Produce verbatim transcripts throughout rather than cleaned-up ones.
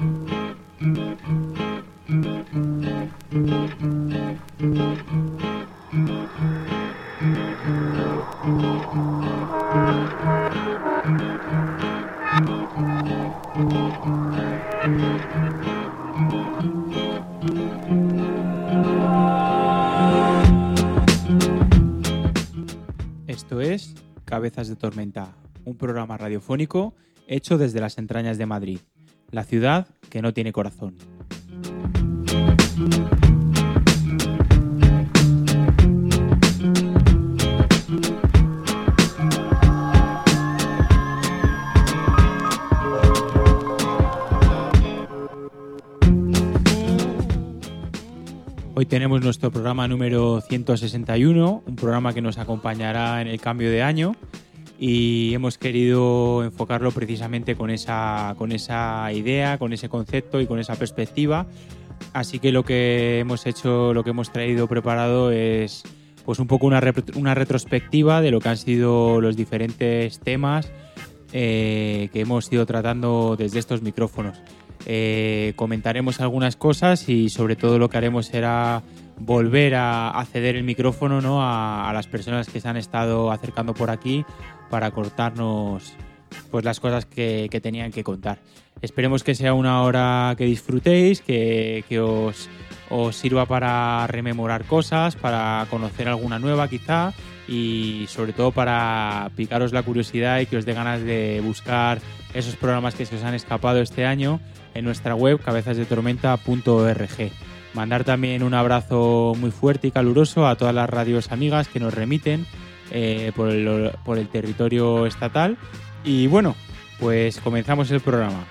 Esto es Cabezas de Tormenta, un programa radiofónico hecho desde las entrañas de Madrid, la ciudad que no tiene corazón. Hoy tenemos nuestro programa número ciento sesenta y uno, un programa que nos acompañará en el cambio de año y hemos querido enfocarlo precisamente con esa, con esa idea, con ese concepto y con esa perspectiva. Así que lo que hemos hecho, lo que hemos traído preparado es pues un poco una, rep- una retrospectiva de lo que han sido los diferentes temas eh, que hemos ido tratando desde estos micrófonos. Eh, comentaremos algunas cosas y sobre todo lo que haremos será volver a, a ceder el micrófono, ¿no? a, a las personas que se han estado acercando por aquí para contarnos pues, las cosas que, que tenían que contar. Esperemos que sea una hora que disfrutéis, que, que os, os sirva para rememorar cosas, para conocer alguna nueva quizá y sobre todo para picaros la curiosidad y que os dé ganas de buscar esos programas que se os han escapado este año en nuestra web cabezas de tormenta punto org. Mandar también un abrazo muy fuerte y caluroso a todas las radios amigas que nos remiten eh, por, el, por el territorio estatal. Y bueno, pues comenzamos el programa.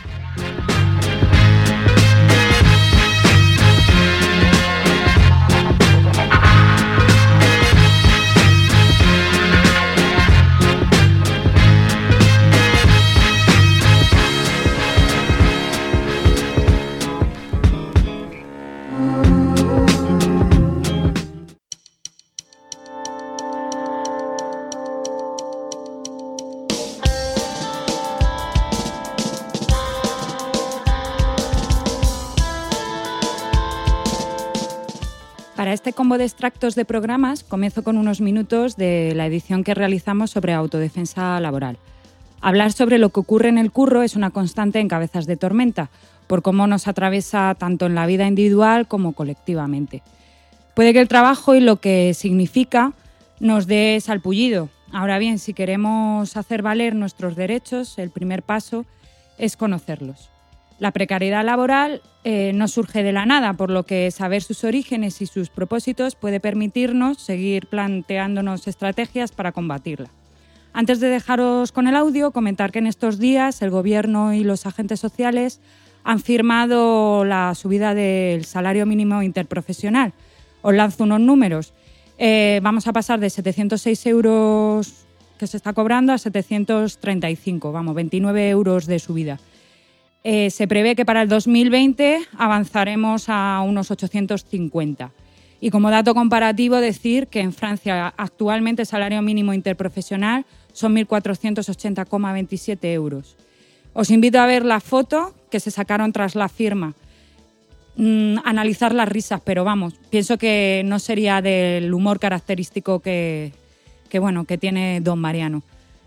Para este combo de extractos de programas, comienzo con unos minutos de la edición que realizamos sobre autodefensa laboral. Hablar sobre lo que ocurre en el curro es una constante en Cabezas de Tormenta, por cómo nos atraviesa tanto en la vida individual como colectivamente. Puede que el trabajo y lo que significa nos dé salpullido. Ahora bien, si queremos hacer valer nuestros derechos, el primer paso es conocerlos. La precariedad laboral eh, no surge de la nada, por lo que saber sus orígenes y sus propósitos puede permitirnos seguir planteándonos estrategias para combatirla. Antes de dejaros con el audio, comentar que en estos días el Gobierno y los agentes sociales han firmado la subida del salario mínimo interprofesional. Os lanzo unos números. Eh, vamos a pasar de setecientos seis euros que se está cobrando a setecientos treinta y cinco, vamos, veintinueve euros de subida. Eh, se prevé que para el dos mil veinte avanzaremos a unos ochocientos cincuenta. Y como dato comparativo, decir que en Francia actualmente el salario mínimo interprofesional son mil cuatrocientos ochenta coma veintisiete euros. Os invito a ver la foto que se sacaron tras la firma. Mm, analizar las risas, pero vamos, pienso que no sería del humor característico que, que, bueno, que tiene don Mariano.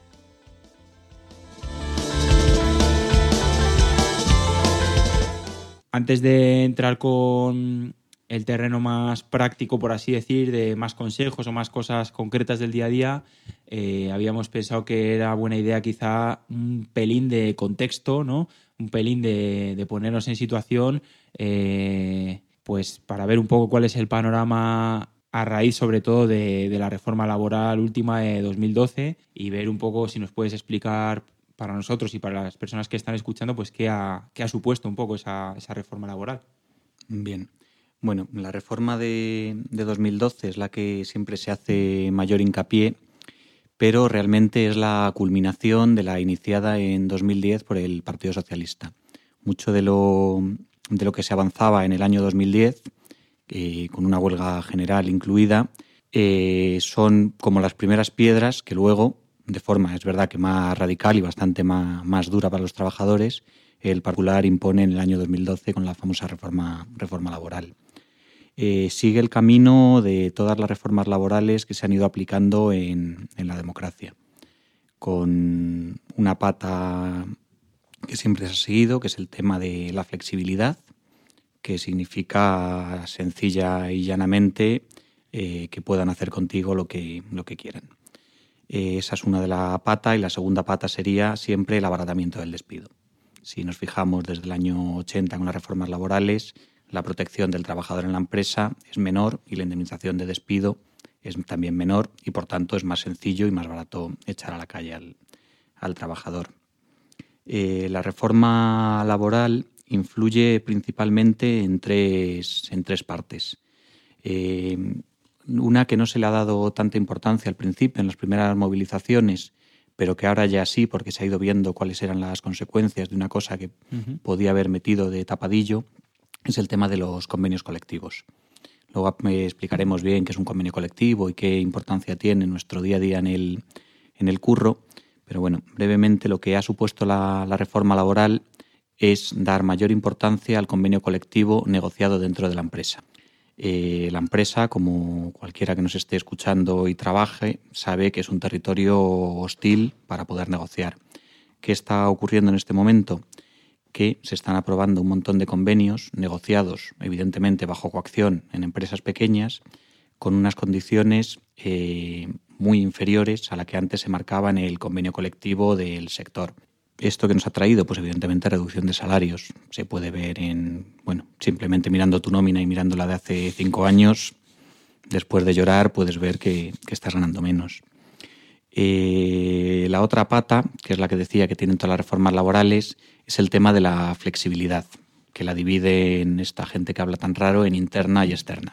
Antes de entrar con el terreno más práctico, por así decir, de más consejos o más cosas concretas del día a día, eh, habíamos pensado que era buena idea quizá un pelín de contexto, ¿no? Un pelín de, de ponernos en situación, eh, pues para ver un poco cuál es el panorama a raíz sobre todo de, de la reforma laboral última de dos mil doce y ver un poco si nos puedes explicar para nosotros y para las personas que están escuchando, pues qué ha, qué ha supuesto un poco esa, esa reforma laboral. Bien. Bueno, la reforma de, de dos mil doce es la que siempre se hace mayor hincapié, pero realmente es la culminación de la iniciada en dos mil diez por el Partido Socialista. Mucho de lo, de lo que se avanzaba en el año dos mil diez, eh, con una huelga general incluida, eh, son como las primeras piedras que luego de forma, es verdad que más radical y bastante más, más dura para los trabajadores, el particular impone en el año dos mil doce con la famosa reforma, reforma laboral. Eh, sigue el camino de todas las reformas laborales que se han ido aplicando en, en la democracia, con una pata que siempre se ha seguido, que es el tema de la flexibilidad, que significa sencilla y llanamente eh, que puedan hacer contigo lo que, lo que quieran. Eh, esa es una de las patas, y la segunda pata sería siempre el abaratamiento del despido. Si nos fijamos desde el año ochenta con las reformas laborales, la protección del trabajador en la empresa es menor y la indemnización de despido es también menor y, por tanto, es más sencillo y más barato echar a la calle al, al trabajador. Eh, la reforma laboral influye principalmente en tres, en tres partes. Eh, una que no se le ha dado tanta importancia al principio, en las primeras movilizaciones, pero que ahora ya sí, porque se ha ido viendo cuáles eran las consecuencias de una cosa que uh-huh. podía haber metido de tapadillo, es el tema de los convenios colectivos. Luego explicaremos bien qué es un convenio colectivo y qué importancia tiene en nuestro día a día en el, en el curro, pero bueno, brevemente lo que ha supuesto la, la reforma laboral es dar mayor importancia al convenio colectivo negociado dentro de la empresa. Eh, la empresa, como cualquiera que nos esté escuchando y trabaje, sabe que es un territorio hostil para poder negociar. ¿Qué está ocurriendo en este momento? Que se están aprobando un montón de convenios negociados, evidentemente bajo coacción en empresas pequeñas, con unas condiciones eh, muy inferiores a la que antes se marcaba en el convenio colectivo del sector. ¿Esto que nos ha traído? Pues evidentemente reducción de salarios. Se puede ver en, bueno, simplemente mirando tu nómina y mirando la de hace cinco años, después de llorar puedes ver que, que estás ganando menos. Eh, la otra pata, que es la que decía que tienen todas las reformas laborales, es el tema de la flexibilidad, que la divide en esta gente que habla tan raro en interna y externa.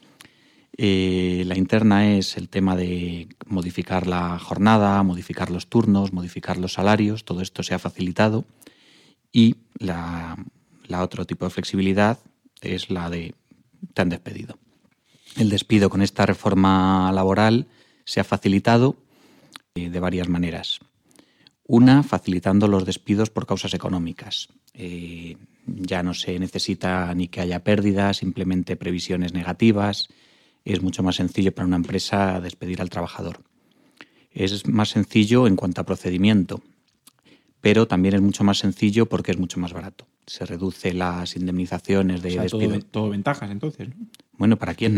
Eh, la interna es el tema de modificar la jornada, modificar los turnos, modificar los salarios, todo esto se ha facilitado, y la, la otro tipo de flexibilidad es la de te han despedido. El despido con esta reforma laboral se ha facilitado eh, de varias maneras. Una, facilitando los despidos por causas económicas. Eh, ya no se necesita ni que haya pérdidas, simplemente previsiones negativas. Es mucho más sencillo para una empresa despedir al trabajador. Es más sencillo en cuanto a procedimiento, pero también es mucho más sencillo porque es mucho más barato. Se reduce las indemnizaciones de o sea, despido. Todo, todo ventajas, entonces, ¿no? Bueno, ¿para quién?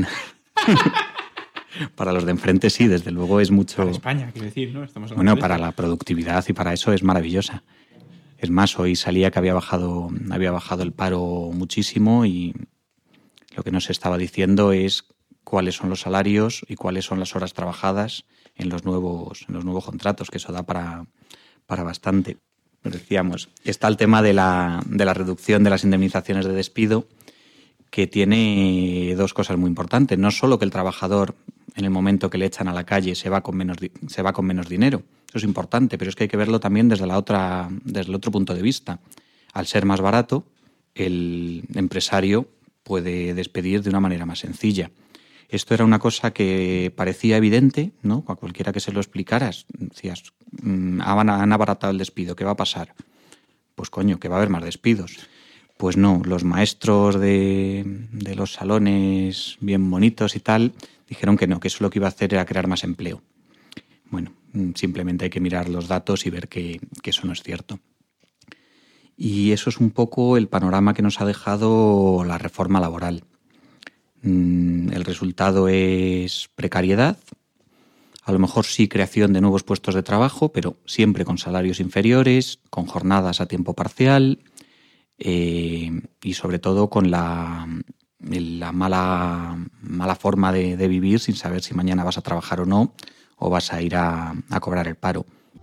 Para los de enfrente sí, desde luego es mucho... Para España, quiero decir, ¿no? Estamos bueno, de para esto. La productividad y para eso es maravillosa. Es más, hoy salía que había bajado, había bajado el paro muchísimo y lo que nos estaba diciendo es cuáles son los salarios y cuáles son las horas trabajadas en los nuevos, en los nuevos contratos, que eso da para, para bastante. Nos decíamos, está el tema de la, de la reducción de las indemnizaciones de despido, que tiene dos cosas muy importantes. No solo que el trabajador, en el momento que le echan a la calle, se va con menos, se va con menos dinero. Eso es importante, pero es que hay que verlo también desde, la otra, desde el otro punto de vista. Al ser más barato, el empresario puede despedir de una manera más sencilla. Esto era una cosa que parecía evidente, ¿no? A cualquiera que se lo explicaras, decías, mmm, han abaratado el despido, ¿qué va a pasar? Pues coño, que va a haber más despidos. Pues no, los maestros de, de los salones bien bonitos y tal dijeron que no, que eso lo que iba a hacer era crear más empleo. Bueno, simplemente hay que mirar los datos y ver que, que eso no es cierto. Y eso es un poco el panorama que nos ha dejado la reforma laboral. El resultado es precariedad, a lo mejor sí creación de nuevos puestos de trabajo, pero siempre con salarios inferiores, con jornadas a tiempo parcial eh, y sobre todo con la, la mala, mala forma de, de vivir sin saber si mañana vas a trabajar o no, o vas a ir a, a cobrar el paro.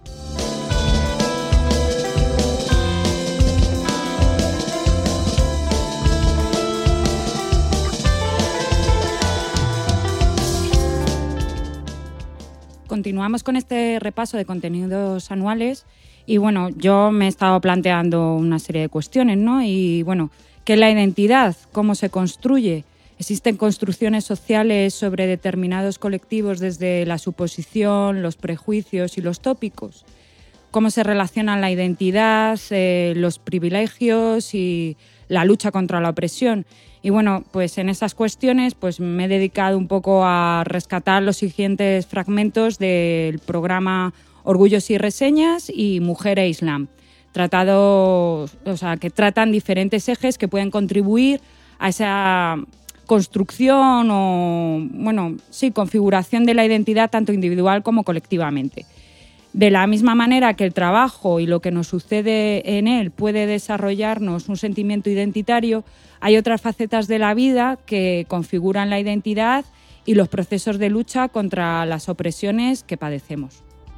Continuamos con este repaso de contenidos anuales y bueno, yo me he estado planteando una serie de cuestiones, ¿no? Y bueno, ¿qué es la identidad? ¿Cómo se construye? Existen construcciones sociales sobre determinados colectivos desde la suposición, los prejuicios y los tópicos. Cómo se relacionan la identidad, eh, los privilegios y la lucha contra la opresión. Y bueno, pues en esas cuestiones pues me he dedicado un poco a rescatar los siguientes fragmentos del programa Orgullos y Reseñas y Mujer e Islam, tratado, o sea, que tratan diferentes ejes que pueden contribuir a esa construcción o, bueno, sí, configuración de la identidad tanto individual como colectivamente. De la misma manera que el trabajo y lo que nos sucede en él puede desarrollarnos un sentimiento identitario, hay otras facetas de la vida que configuran la identidad y los procesos de lucha contra las opresiones que padecemos.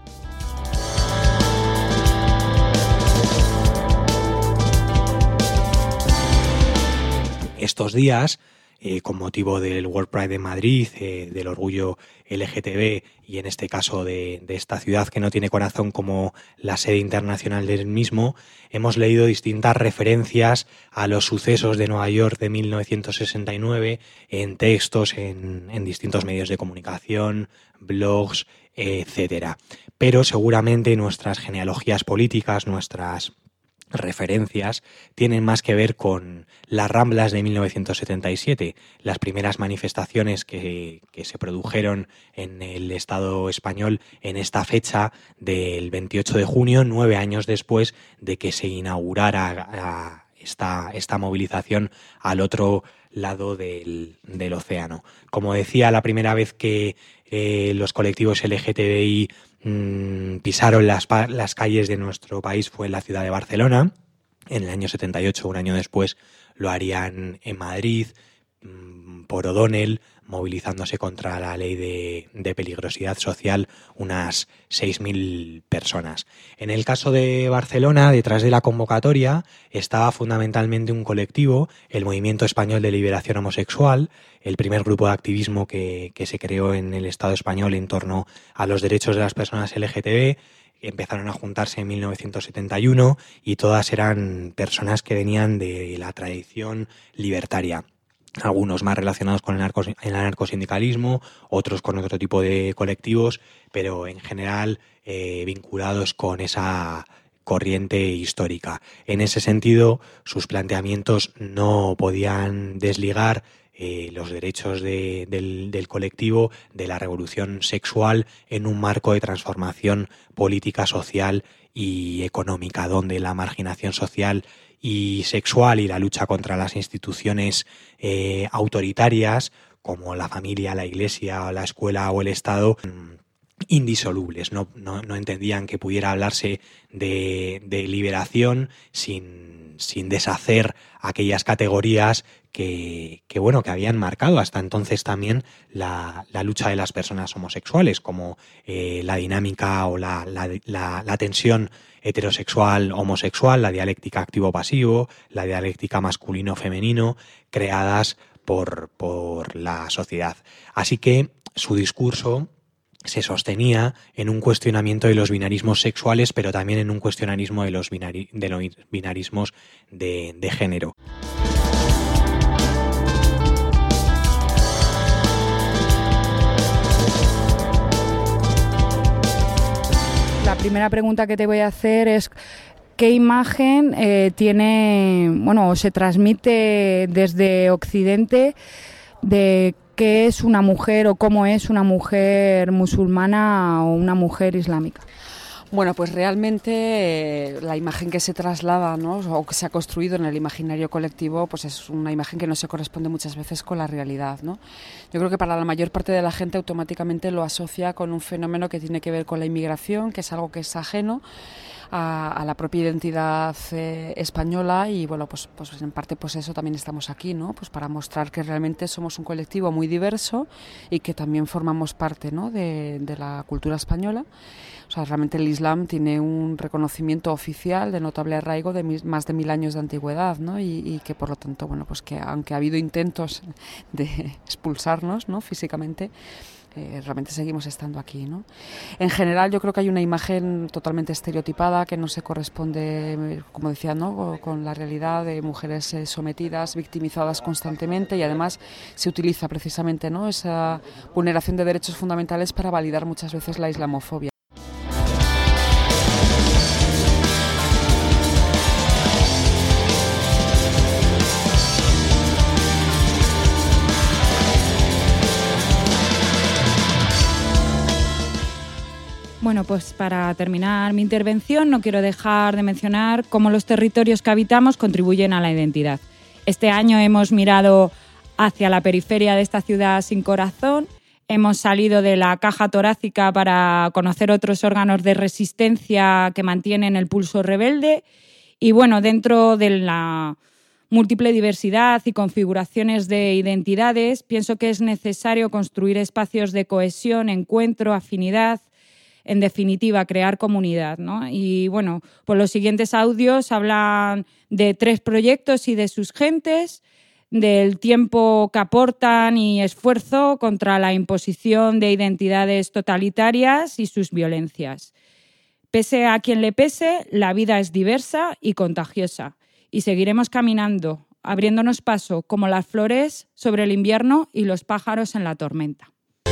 Estos días, eh, con motivo del World Pride de Madrid, eh, del orgullo L G T B y en este caso de, de esta ciudad que no tiene corazón como la sede internacional del mismo, hemos leído distintas referencias a los sucesos de Nueva York de mil novecientos sesenta y nueve en textos, en, en distintos medios de comunicación, blogs, etcétera. Pero seguramente nuestras genealogías políticas, nuestras referencias tienen más que ver con las Ramblas de mil novecientos setenta y siete, las primeras manifestaciones que, que se produjeron en el Estado español en esta fecha del veintiocho de junio, nueve años después de que se inaugurara a, esta, esta movilización al otro lado del, del océano. Como decía, la primera vez que eh, los colectivos L G T B I pisaron las, las calles de nuestro país fue en la ciudad de Barcelona. En el año setenta y ocho, un año después, lo harían en Madrid, por O'Donnell, movilizándose contra la ley de, de peligrosidad social, unas seis mil personas. En el caso de Barcelona, detrás de la convocatoria, estaba fundamentalmente un colectivo, el Movimiento Español de Liberación Homosexual, el primer grupo de activismo que, que se creó en el Estado español en torno a los derechos de las personas L G T B. Empezaron a juntarse en mil novecientos setenta y uno y todas eran personas que venían de la tradición libertaria. Algunos más relacionados con el, narcos, el anarcosindicalismo, otros con otro tipo de colectivos, pero en general eh, vinculados con esa corriente histórica. En ese sentido, sus planteamientos no podían desligar eh, los derechos de, del, del colectivo de la revolución sexual en un marco de transformación política, social y económica, donde la marginación social y sexual y la lucha contra las instituciones eh, autoritarias como la familia, la iglesia, la escuela o el Estado, indisolubles. No, no, no entendían que pudiera hablarse de, de liberación sin, sin deshacer aquellas categorías que, que, bueno, que habían marcado hasta entonces también la, la lucha de las personas homosexuales, como eh, la dinámica o la, la, la, la tensión heterosexual-homosexual, la dialéctica activo-pasivo, la dialéctica masculino-femenino, creadas por, por la sociedad. Así que su discurso se sostenía en un cuestionamiento de los binarismos sexuales, pero también en un cuestionarismo de los, binari- de los binarismos de, de género. La primera pregunta que te voy a hacer es ¿qué imagen eh, tiene, bueno, se transmite desde Occidente de qué es una mujer o cómo es una mujer musulmana o una mujer islámica? Bueno, pues realmente eh, la imagen que se traslada, ¿no?, o que se ha construido en el imaginario colectivo, pues es una imagen que no se corresponde muchas veces con la realidad, ¿no? Yo creo que para la mayor parte de la gente automáticamente lo asocia con un fenómeno que tiene que ver con la inmigración, que es algo que es ajeno a, a la propia identidad eh, española y bueno, pues, pues en parte pues eso también estamos aquí, ¿no?, pues para mostrar que realmente somos un colectivo muy diverso y que también formamos parte, ¿no?, de, de la cultura española. O sea, realmente el Islam tiene un reconocimiento oficial de notable arraigo de mis, más de mil años de antigüedad, ¿no? Y, y que por lo tanto, bueno, pues que aunque ha habido intentos de expulsarnos, ¿no?, físicamente, eh, realmente seguimos estando aquí, ¿no? En general yo creo que hay una imagen totalmente estereotipada que no se corresponde, como decía, ¿no?, con la realidad de mujeres eh, sometidas, victimizadas constantemente, y además se utiliza precisamente, ¿no?, esa vulneración de derechos fundamentales para validar muchas veces la islamofobia. Bueno, pues para terminar mi intervención no quiero dejar de mencionar cómo los territorios que habitamos contribuyen a la identidad. Este año hemos mirado hacia la periferia de esta ciudad sin corazón, hemos salido de la caja torácica para conocer otros órganos de resistencia que mantienen el pulso rebelde y, bueno, dentro de la múltiple diversidad y configuraciones de identidades, pienso que es necesario construir espacios de cohesión, encuentro, afinidad, en definitiva, crear comunidad, ¿no? Y bueno, pues los siguientes audios hablan de tres proyectos y de sus gentes, del tiempo que aportan y esfuerzo contra la imposición de identidades totalitarias y sus violencias. Pese a quien le pese, la vida es diversa y contagiosa, y seguiremos caminando, abriéndonos paso como las flores sobre el invierno y los pájaros en la tormenta.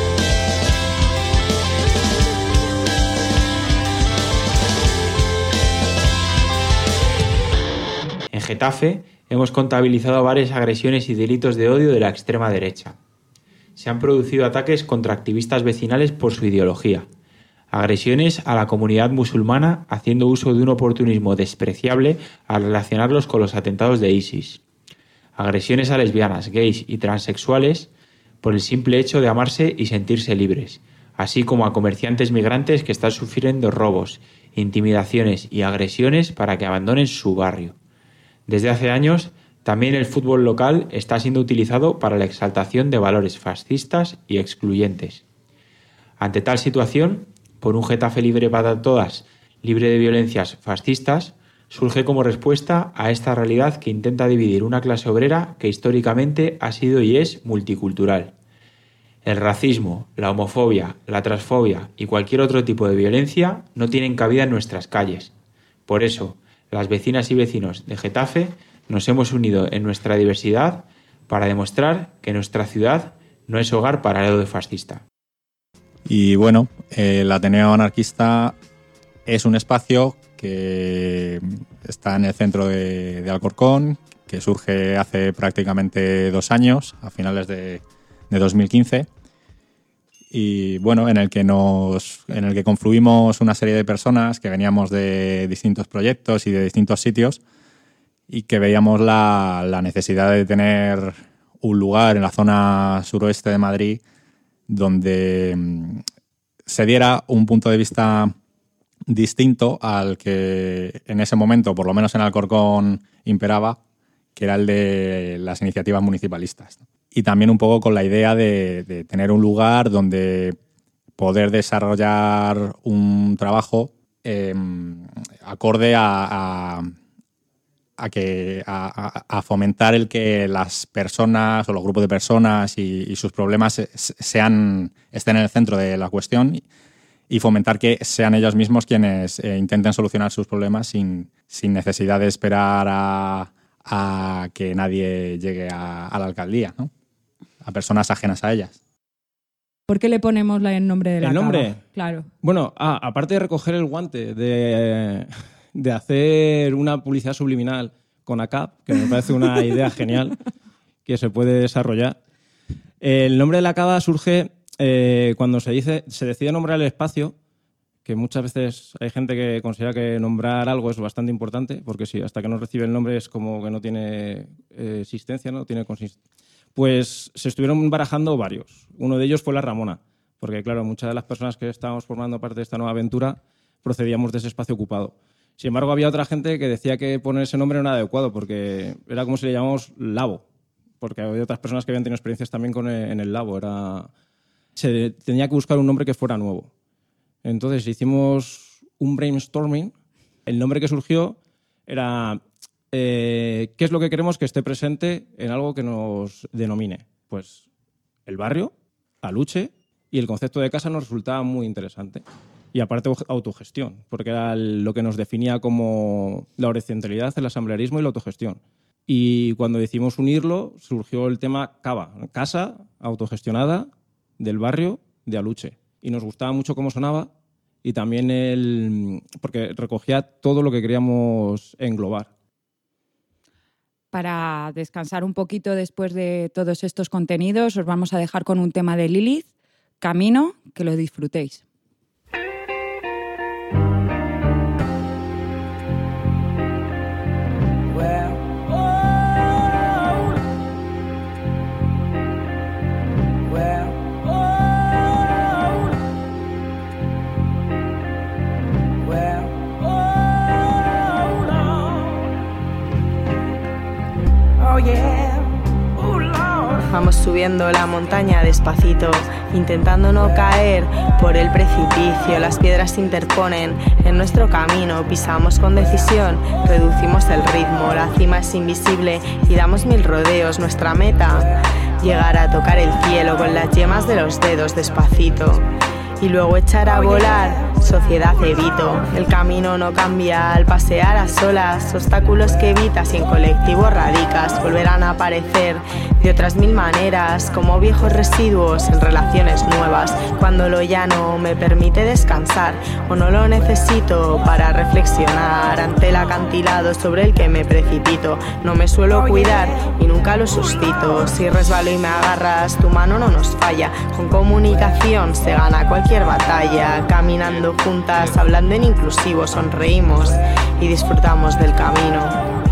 En Getafe hemos contabilizado varias agresiones y delitos de odio de la extrema derecha. Se han producido ataques contra activistas vecinales por su ideología, agresiones a la comunidad musulmana haciendo uso de un oportunismo despreciable al relacionarlos con los atentados de ISIS, agresiones a lesbianas, gays y transexuales por el simple hecho de amarse y sentirse libres, así como a comerciantes migrantes que están sufriendo robos, intimidaciones y agresiones para que abandonen su barrio. Desde hace años, también el fútbol local está siendo utilizado para la exaltación de valores fascistas y excluyentes. Ante tal situación, por un Getafe libre para todas, libre de violencias fascistas, surge como respuesta a esta realidad que intenta dividir una clase obrera que históricamente ha sido y es multicultural. El racismo, la homofobia, la transfobia y cualquier otro tipo de violencia no tienen cabida en nuestras calles. Por eso, las vecinas y vecinos de Getafe nos hemos unido en nuestra diversidad para demostrar que nuestra ciudad no es hogar para el odio fascista. Y bueno, el Ateneo Anarquista es un espacio que está en el centro de, de Alcorcón, que surge hace prácticamente dos años, a finales de, de dos mil quince, y bueno, en el que nos, en el que confluimos una serie de personas que veníamos de distintos proyectos y de distintos sitios y que veíamos la, la necesidad de tener un lugar en la zona suroeste de Madrid donde se diera un punto de vista distinto al que en ese momento, por lo menos en Alcorcón, imperaba, que era el de las iniciativas municipalistas. Y también un poco con la idea de, de tener un lugar donde poder desarrollar un trabajo eh, acorde a, a, a, que, a, a fomentar el que las personas o los grupos de personas y, y sus problemas sean, estén en el centro de la cuestión y fomentar que sean ellos mismos quienes eh, intenten solucionar sus problemas sin, sin necesidad de esperar a, a que nadie llegue a, a la alcaldía, ¿no? A personas ajenas a ellas. ¿Por qué le ponemos el nombre de la ¿El nombre? cava? Claro. Bueno, ah, aparte de recoger el guante, de, de hacer una publicidad subliminal con A C A P, que me parece una idea genial que se puede desarrollar. El nombre de la cava surge eh, cuando se dice, se decide nombrar el espacio, que muchas veces hay gente que considera que nombrar algo es bastante importante, porque si hasta que no recibe el nombre es como que no tiene eh, existencia, no tiene consistencia. Pues se estuvieron barajando varios. Uno de ellos fue la Ramona, porque claro, muchas de las personas que estábamos formando parte de esta nueva aventura procedíamos de ese espacio ocupado. Sin embargo, había otra gente que decía que poner ese nombre no era adecuado, porque era como si le llamamos Labo, porque había otras personas que habían tenido experiencias también con el, en el Labo. Era, se tenía que buscar un nombre que fuera nuevo. Entonces hicimos un brainstorming. El nombre que surgió era eh, ¿qué es lo que queremos que esté presente en algo que nos denomine? Pues el barrio, Aluche y el concepto de casa nos resultaba muy interesante. Y aparte autogestión, porque era lo que nos definía como la horizontalidad, el asamblearismo y la autogestión. Y cuando decidimos unirlo, surgió el tema Cava, casa autogestionada del barrio de Aluche. Y nos gustaba mucho cómo sonaba y también el, porque recogía todo lo que queríamos englobar. Para descansar un poquito después de todos estos contenidos, os vamos a dejar con un tema de Lilith, Camino, que lo disfrutéis. Vamos subiendo la montaña despacito, intentando no caer por el precipicio. Las piedras se interponen en nuestro camino, pisamos con decisión, reducimos el ritmo. La cima es invisible y damos mil rodeos. Nuestra meta, llegar a tocar el cielo con las yemas de los dedos despacito. Y luego echar a volar, sociedad evito. El camino no cambia al pasear a solas. Obstáculos que evitas y en colectivo radicas volverán a aparecer de otras mil maneras, como viejos residuos en relaciones nuevas. Cuando lo llano me permite descansar, o no lo necesito para reflexionar ante el acantilado sobre el que me precipito. No me suelo cuidar y nunca lo suscito. Si resbalo y me agarras, tu mano no nos falla. Con comunicación se gana cualquier batalla. Caminando juntas, hablando en inclusivo, sonreímos y disfrutamos del camino.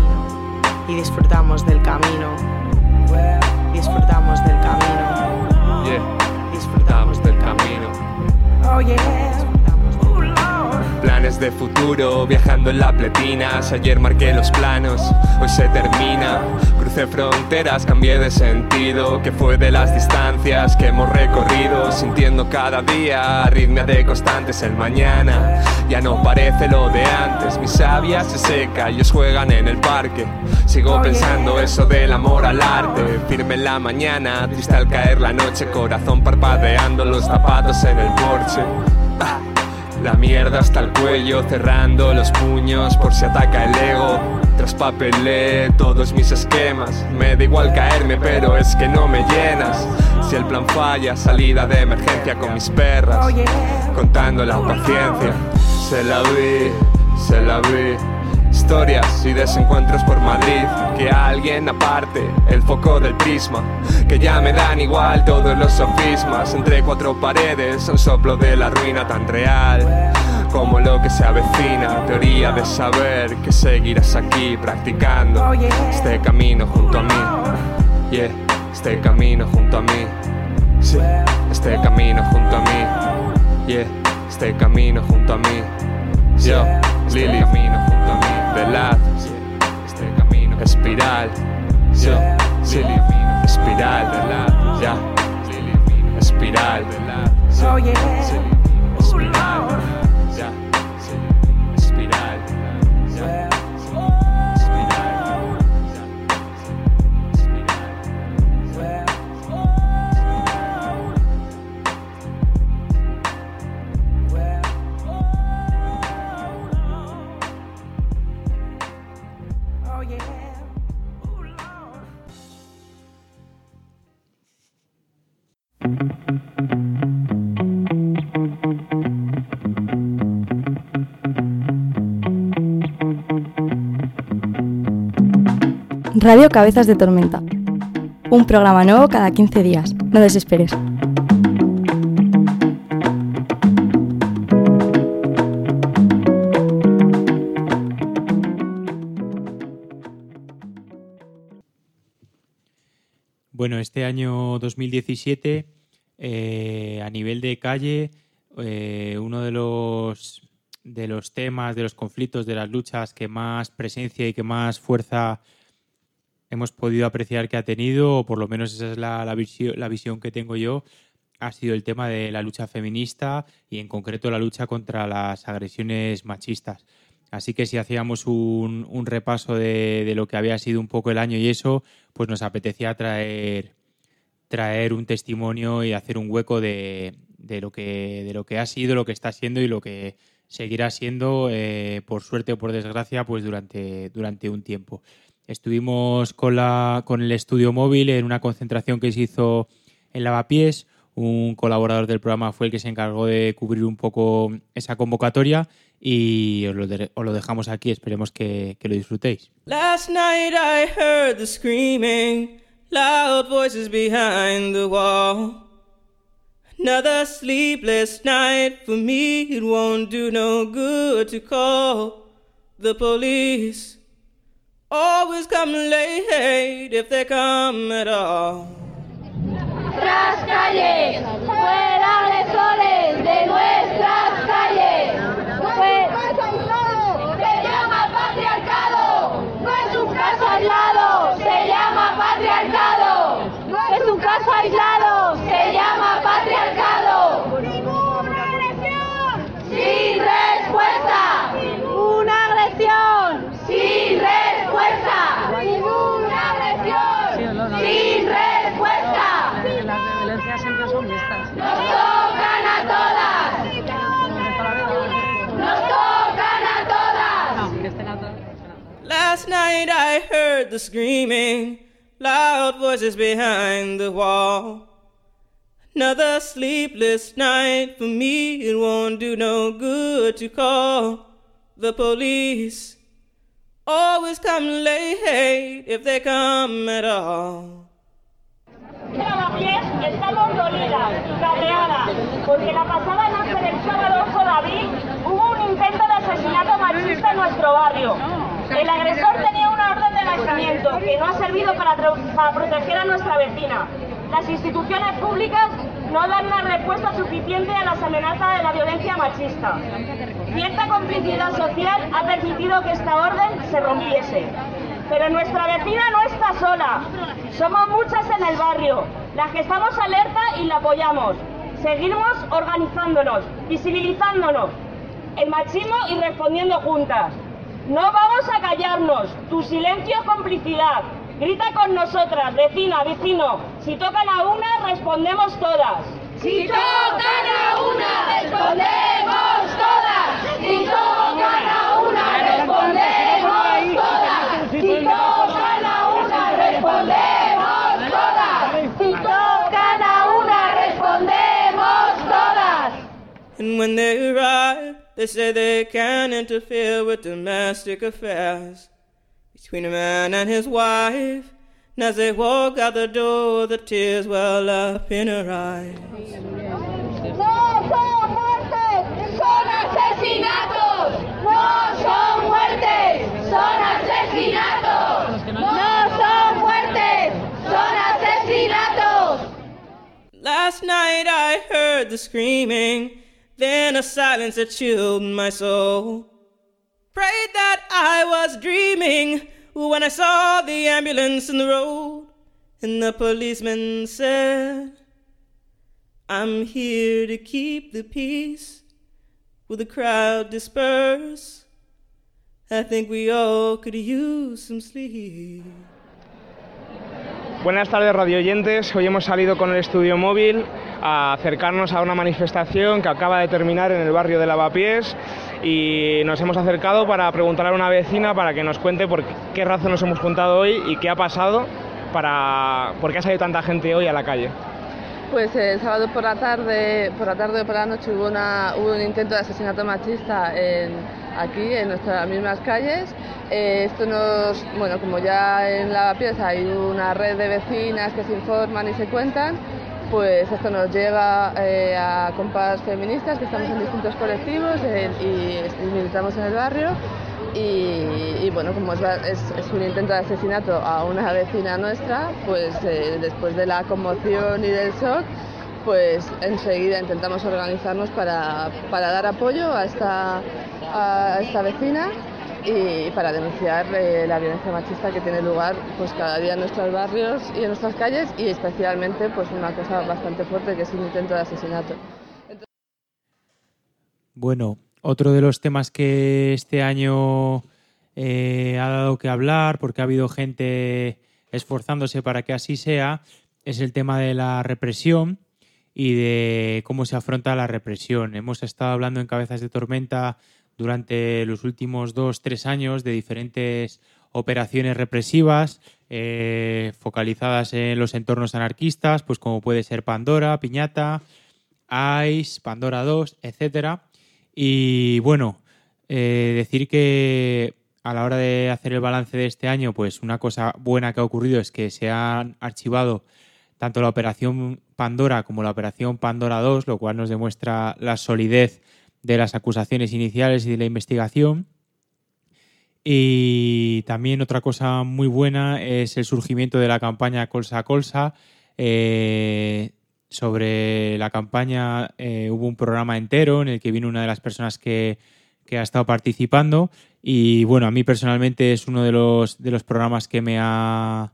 Y disfrutamos del camino. Disfrutamos del camino. Yeah. Disfrutamos del camino. Oh yeah. Planes de futuro, viajando en la pletinas. Ayer marqué los planos, hoy se termina. Crucé fronteras, cambié de sentido. Que fue de las distancias que hemos recorrido, sintiendo cada día arritmia de constantes. El mañana ya no parece lo de antes. Mi savia se seca, ellos juegan en el parque. Sigo pensando eso del amor al arte. Firme en la mañana, triste al caer la noche. Corazón parpadeando, los zapatos en el porche. ah. La mierda hasta el cuello, cerrando los puños por si ataca el ego. Traspapelé todos mis esquemas. Me da igual caerme, pero es que no me llenas. Si el plan falla, salida de emergencia con mis perras, contando la paciencia. Se la vi, se la vi. Historias y desencuentros por Madrid. Que alguien aparte el foco del prisma. Que ya me dan igual todos los sofismas. Entre cuatro paredes, un soplo de la ruina tan real como lo que se avecina. Teoría de saber que seguirás aquí practicando este camino junto a mí. Yeah, este camino junto a mí. Sí, este camino junto a mí. Yeah, este camino junto a mí. Yo, Lili, camino junto a mí. Velad, este camino, espiral, yo, Lili, espiral, velad, ya, Lili, espiral, velad, yo, Lili, espiral, ya, espiral, ya, espiral, ya, Radio Cabezas de Tormenta. Un programa nuevo cada quince días. No desesperes. Bueno, este año dos mil diecisiete, eh, a nivel de calle, eh, uno de los, de los temas, de los conflictos, de las luchas que más presencia y que más fuerza hemos podido apreciar que ha tenido, o por lo menos esa es la, la, visión, la visión que tengo yo, ha sido el tema de la lucha feminista y en concreto la lucha contra las agresiones machistas. Así que si hacíamos un, un repaso de, de lo que había sido un poco el año y eso, pues nos apetecía traer, traer un testimonio y hacer un hueco de, de lo que, de lo que ha sido, lo que está siendo y lo que seguirá siendo, eh, por suerte o por desgracia, pues durante, durante un tiempo. Estuvimos con, la, con el estudio móvil en una concentración que se hizo en Lavapiés. Un colaborador del programa fue el que se encargó de cubrir un poco esa convocatoria y os lo, de, os lo dejamos aquí. Esperemos que, que lo disfrutéis. Last night I heard the screaming, loud voices behind the wall. Another sleepless night for me. It won't do no good to call the police. Always come late if they come at all. Nuestras calles, fuera agresores de nuestras calles. Se llama patriarcado, no es un caso aislado, se llama patriarcado, no es un caso aislado, se llama patriarcado. Ninguna agresión, sin respuesta. Ninguna agresión, sin respuesta. Ninguna agresión, sin respuesta. Las violencias siempre son vistas. Nos tocan a todas. Nos tocan a todas. Last night I heard the screaming, loud voices behind the wall. Another sleepless night for me. It won't do no good to call the police. Always come late if they come at all. Lavapiés, estamos dolidas, cabreadas, porque la pasada noche del sábado ocho de abril hubo un intento de asesinato machista en nuestro barrio. El agresor tenía una orden de nacimiento que no ha servido para, para proteger a nuestra vecina. Las instituciones públicas no dan una respuesta suficiente a las amenazas de la violencia machista. Cierta complicidad social ha permitido que esta orden se rompiese. Pero nuestra vecina no está sola. Somos muchas en el barrio, las que estamos alerta y la apoyamos. Seguimos organizándonos, visibilizándonos el machismo y respondiendo juntas. No vamos a callarnos. Tu silencio es complicidad. Grita con nosotras, vecina, vecino. Si tocan a una, respondemos todas. Si tocan a una, respondemos todas. Si tocan a una, respondemos todas. Si tocan a una, respondemos todas. Si tocan a una, respondemos todas. And when they arrive, they say they can't interfere with domestic affairs between a man and his wife. And as they walk out the door, the tears well up in her eyes. No son muertes, son asesinatos. No son muertes, son asesinatos. No son muertes, son asesinatos. Last night I heard the screaming, then a silence that chilled my soul. Prayed that I was dreaming when I saw the ambulance in the road, and the policeman said, I'm here to keep the peace. Will the crowd disperse? I think we all could use some sleep. Buenas tardes, radioyentes. Hoy hemos salido con el estudio móvil a acercarnos a una manifestación que acaba de terminar en el barrio de Lavapiés y nos hemos acercado para preguntar a una vecina para que nos cuente por qué razón nos hemos juntado hoy y qué ha pasado, para por qué ha salido tanta gente hoy a la calle. Pues el sábado por la tarde, por la tarde o por la noche hubo, una, hubo un intento de asesinato machista en, aquí en nuestras mismas calles. Eh, esto nos, bueno, como ya en Lavapiés hay una red de vecinas que se informan y se cuentan, pues esto nos lleva eh, a compas feministas que estamos en distintos colectivos eh, y, y militamos en el barrio. Y, y bueno, como es, es, es un intento de asesinato a una vecina nuestra, pues eh, después de la conmoción y del shock, pues enseguida intentamos organizarnos para, para dar apoyo a esta, a esta vecina y para denunciar eh, la violencia machista que tiene lugar pues cada día en nuestros barrios y en nuestras calles, y especialmente pues una cosa bastante fuerte que es un intento de asesinato. Entonces... Bueno, otro de los temas que este año eh, ha dado que hablar, porque ha habido gente esforzándose para que así sea, es el tema de la represión. y de cómo se afronta la represión. Hemos estado hablando en Cabezas de Tormenta durante los últimos dos, tres años de diferentes operaciones represivas eh, focalizadas en los entornos anarquistas, pues como puede ser Pandora, Piñata, ICE, Pandora dos, etcétera. Y bueno, eh, decir que a la hora de hacer el balance de este año, pues una cosa buena que ha ocurrido es que se han archivado tanto la operación Pandora como la operación Pandora dos, lo cual nos demuestra la solidez de las acusaciones iniciales y de la investigación. Y también otra cosa muy buena es el surgimiento de la campaña Colsa a Colsa. Eh, sobre la campaña eh, hubo un programa entero en el que vino una de las personas que, que ha estado participando y bueno, a mí personalmente es uno de los, de los programas que me ha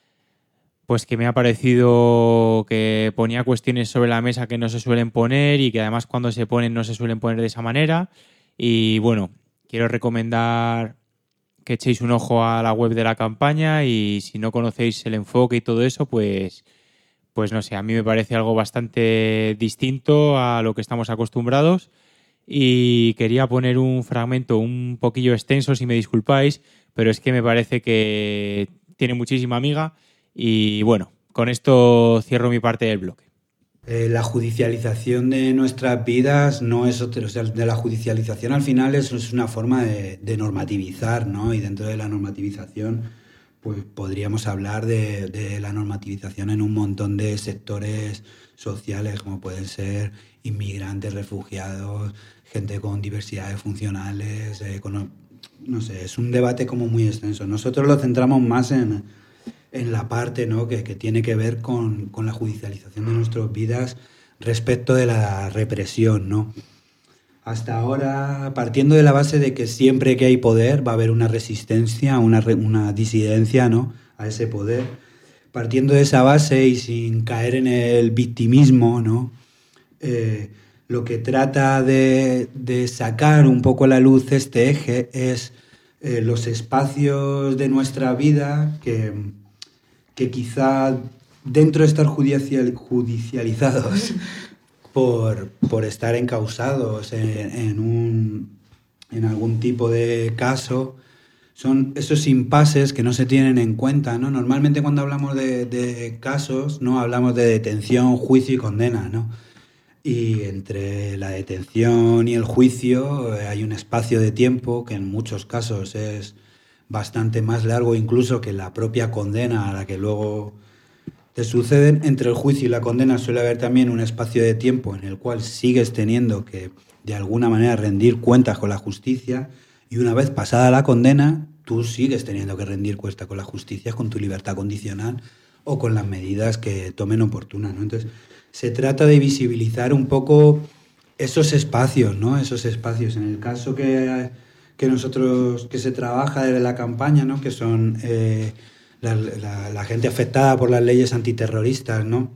pues que me ha parecido que ponía cuestiones sobre la mesa que no se suelen poner y que además cuando se ponen no se suelen poner de esa manera. Y bueno, quiero recomendar que echéis un ojo a la web de la campaña y si no conocéis el enfoque y todo eso, pues, pues no sé, a mí me parece algo bastante distinto a lo que estamos acostumbrados y quería poner un fragmento un poquillo extenso, si me disculpáis, pero es que me parece que tiene muchísima amiga y bueno, con esto cierro mi parte del bloque. Eh, la judicialización de nuestras vidas no es otro, o sea, de la judicialización al final es, es una forma de, de normativizar, ¿no? Y dentro de la normativización, pues podríamos hablar de, de la normativización en un montón de sectores sociales, como pueden ser inmigrantes, refugiados, gente con diversidades funcionales, eh, con, no sé, es un debate como muy extenso. Nosotros lo centramos más en en la parte, ¿no? que, que tiene que ver con, con la judicialización de nuestras vidas respecto de la represión, ¿no? Hasta ahora, partiendo de la base de que siempre que hay poder va a haber una resistencia, una, una disidencia, ¿no? a ese poder, partiendo de esa base y sin caer en el victimismo, ¿no? Eh, lo que trata de, de sacar un poco a la luz este eje es eh, los espacios de nuestra vida que... que quizá dentro de estar judicial, judicializados por, por estar encausados en, en, un, en algún tipo de caso, son esos impases que no se tienen en cuenta, ¿no? Normalmente cuando hablamos de, de casos, ¿no? hablamos de detención, juicio y condena, ¿no? Y entre la detención y el juicio hay un espacio de tiempo que en muchos casos es bastante más largo incluso que la propia condena a la que luego te suceden. Entre el juicio y la condena suele haber también un espacio de tiempo en el cual sigues teniendo que de alguna manera rendir cuentas con la justicia y una vez pasada la condena tú sigues teniendo que rendir cuentas con la justicia, con tu libertad condicional o con las medidas que tomen oportunas, ¿no? Entonces se trata de visibilizar un poco esos espacios, ¿no? Esos espacios. En el caso que que nosotros, que se trabaja desde la campaña, ¿no? que son eh, la, la, la gente afectada por las leyes antiterroristas, ¿no?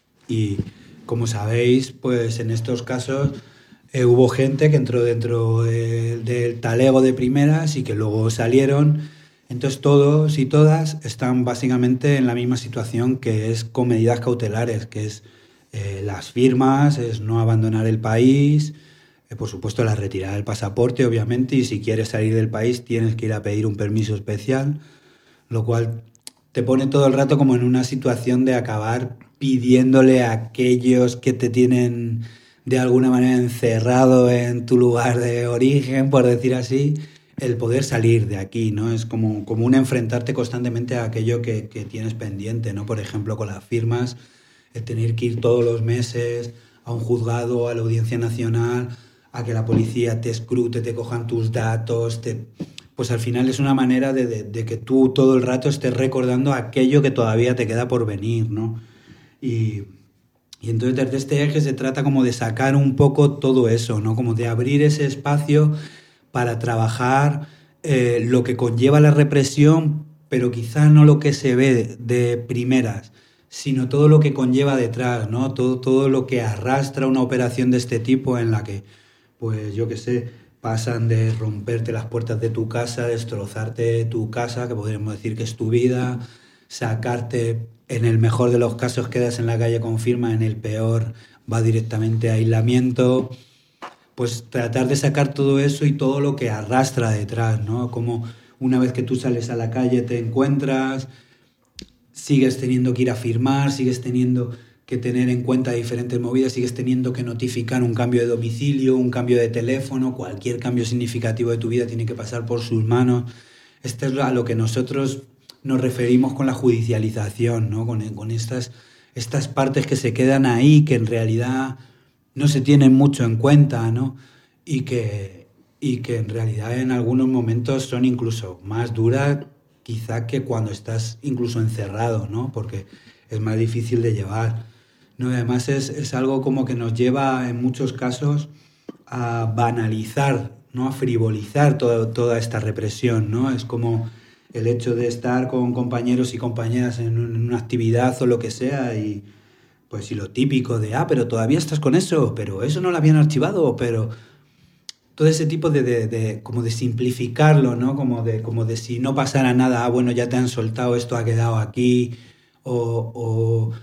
Y como sabéis, pues en estos casos eh, hubo gente que entró dentro de, del talego de primeras y que luego salieron. Entonces todos y todas están básicamente en la misma situación, que es con medidas cautelares, que es eh, las firmas, es no abandonar el país. Por supuesto, la retirada del pasaporte, obviamente, y si quieres salir del país tienes que ir a pedir un permiso especial, lo cual te pone todo el rato como en una situación de acabar pidiéndole a aquellos que te tienen de alguna manera encerrado en tu lugar de origen, por decir así, el poder salir de aquí, ¿no? Es como, como un enfrentarte constantemente a aquello que, que tienes pendiente, ¿no? Por ejemplo, con las firmas, el tener que ir todos los meses a un juzgado, a la Audiencia Nacional, a que la policía te escrute, te cojan tus datos, te... pues al final es una manera de, de, de que tú todo el rato estés recordando aquello que todavía te queda por venir, ¿no? Y, y entonces desde este eje se trata como de sacar un poco todo eso, ¿no? Como de abrir ese espacio para trabajar eh, lo que conlleva la represión, pero quizá no lo que se ve de, de primeras, sino todo lo que conlleva detrás, ¿no? Todo, todo lo que arrastra una operación de este tipo en la que, pues yo qué sé, pasan de romperte las puertas de tu casa, destrozarte tu casa, que podríamos decir que es tu vida, sacarte, en el mejor de los casos quedas en la calle con firma, en el peor va directamente a aislamiento. Pues tratar de sacar todo eso y todo lo que arrastra detrás, ¿no? Como una vez que tú sales a la calle te encuentras, sigues teniendo que ir a firmar, sigues teniendo que tener en cuenta diferentes movidas, sigues teniendo que notificar un cambio de domicilio, un cambio de teléfono, cualquier cambio significativo de tu vida tiene que pasar por sus manos. Esto es a lo que nosotros nos referimos con la judicialización, ¿no? Con, con estas, estas partes que se quedan ahí, que en realidad no se tienen mucho en cuenta, ¿no? Y que, y que en realidad en algunos momentos son incluso más duras quizá que cuando estás incluso encerrado, ¿no? Porque es más difícil de llevar, ¿no? Además es, es algo como que nos lleva en muchos casos a banalizar, ¿no? A frivolizar todo, toda esta represión, ¿no? Es como el hecho de estar con compañeros y compañeras en, un, en una actividad o lo que sea y pues y lo típico de, ah, pero todavía estás con eso, pero eso no lo habían archivado, pero todo ese tipo de, de, de como de simplificarlo, ¿no? Como de, como de si no pasara nada, ah, bueno, ya te han soltado, esto ha quedado aquí, o, o,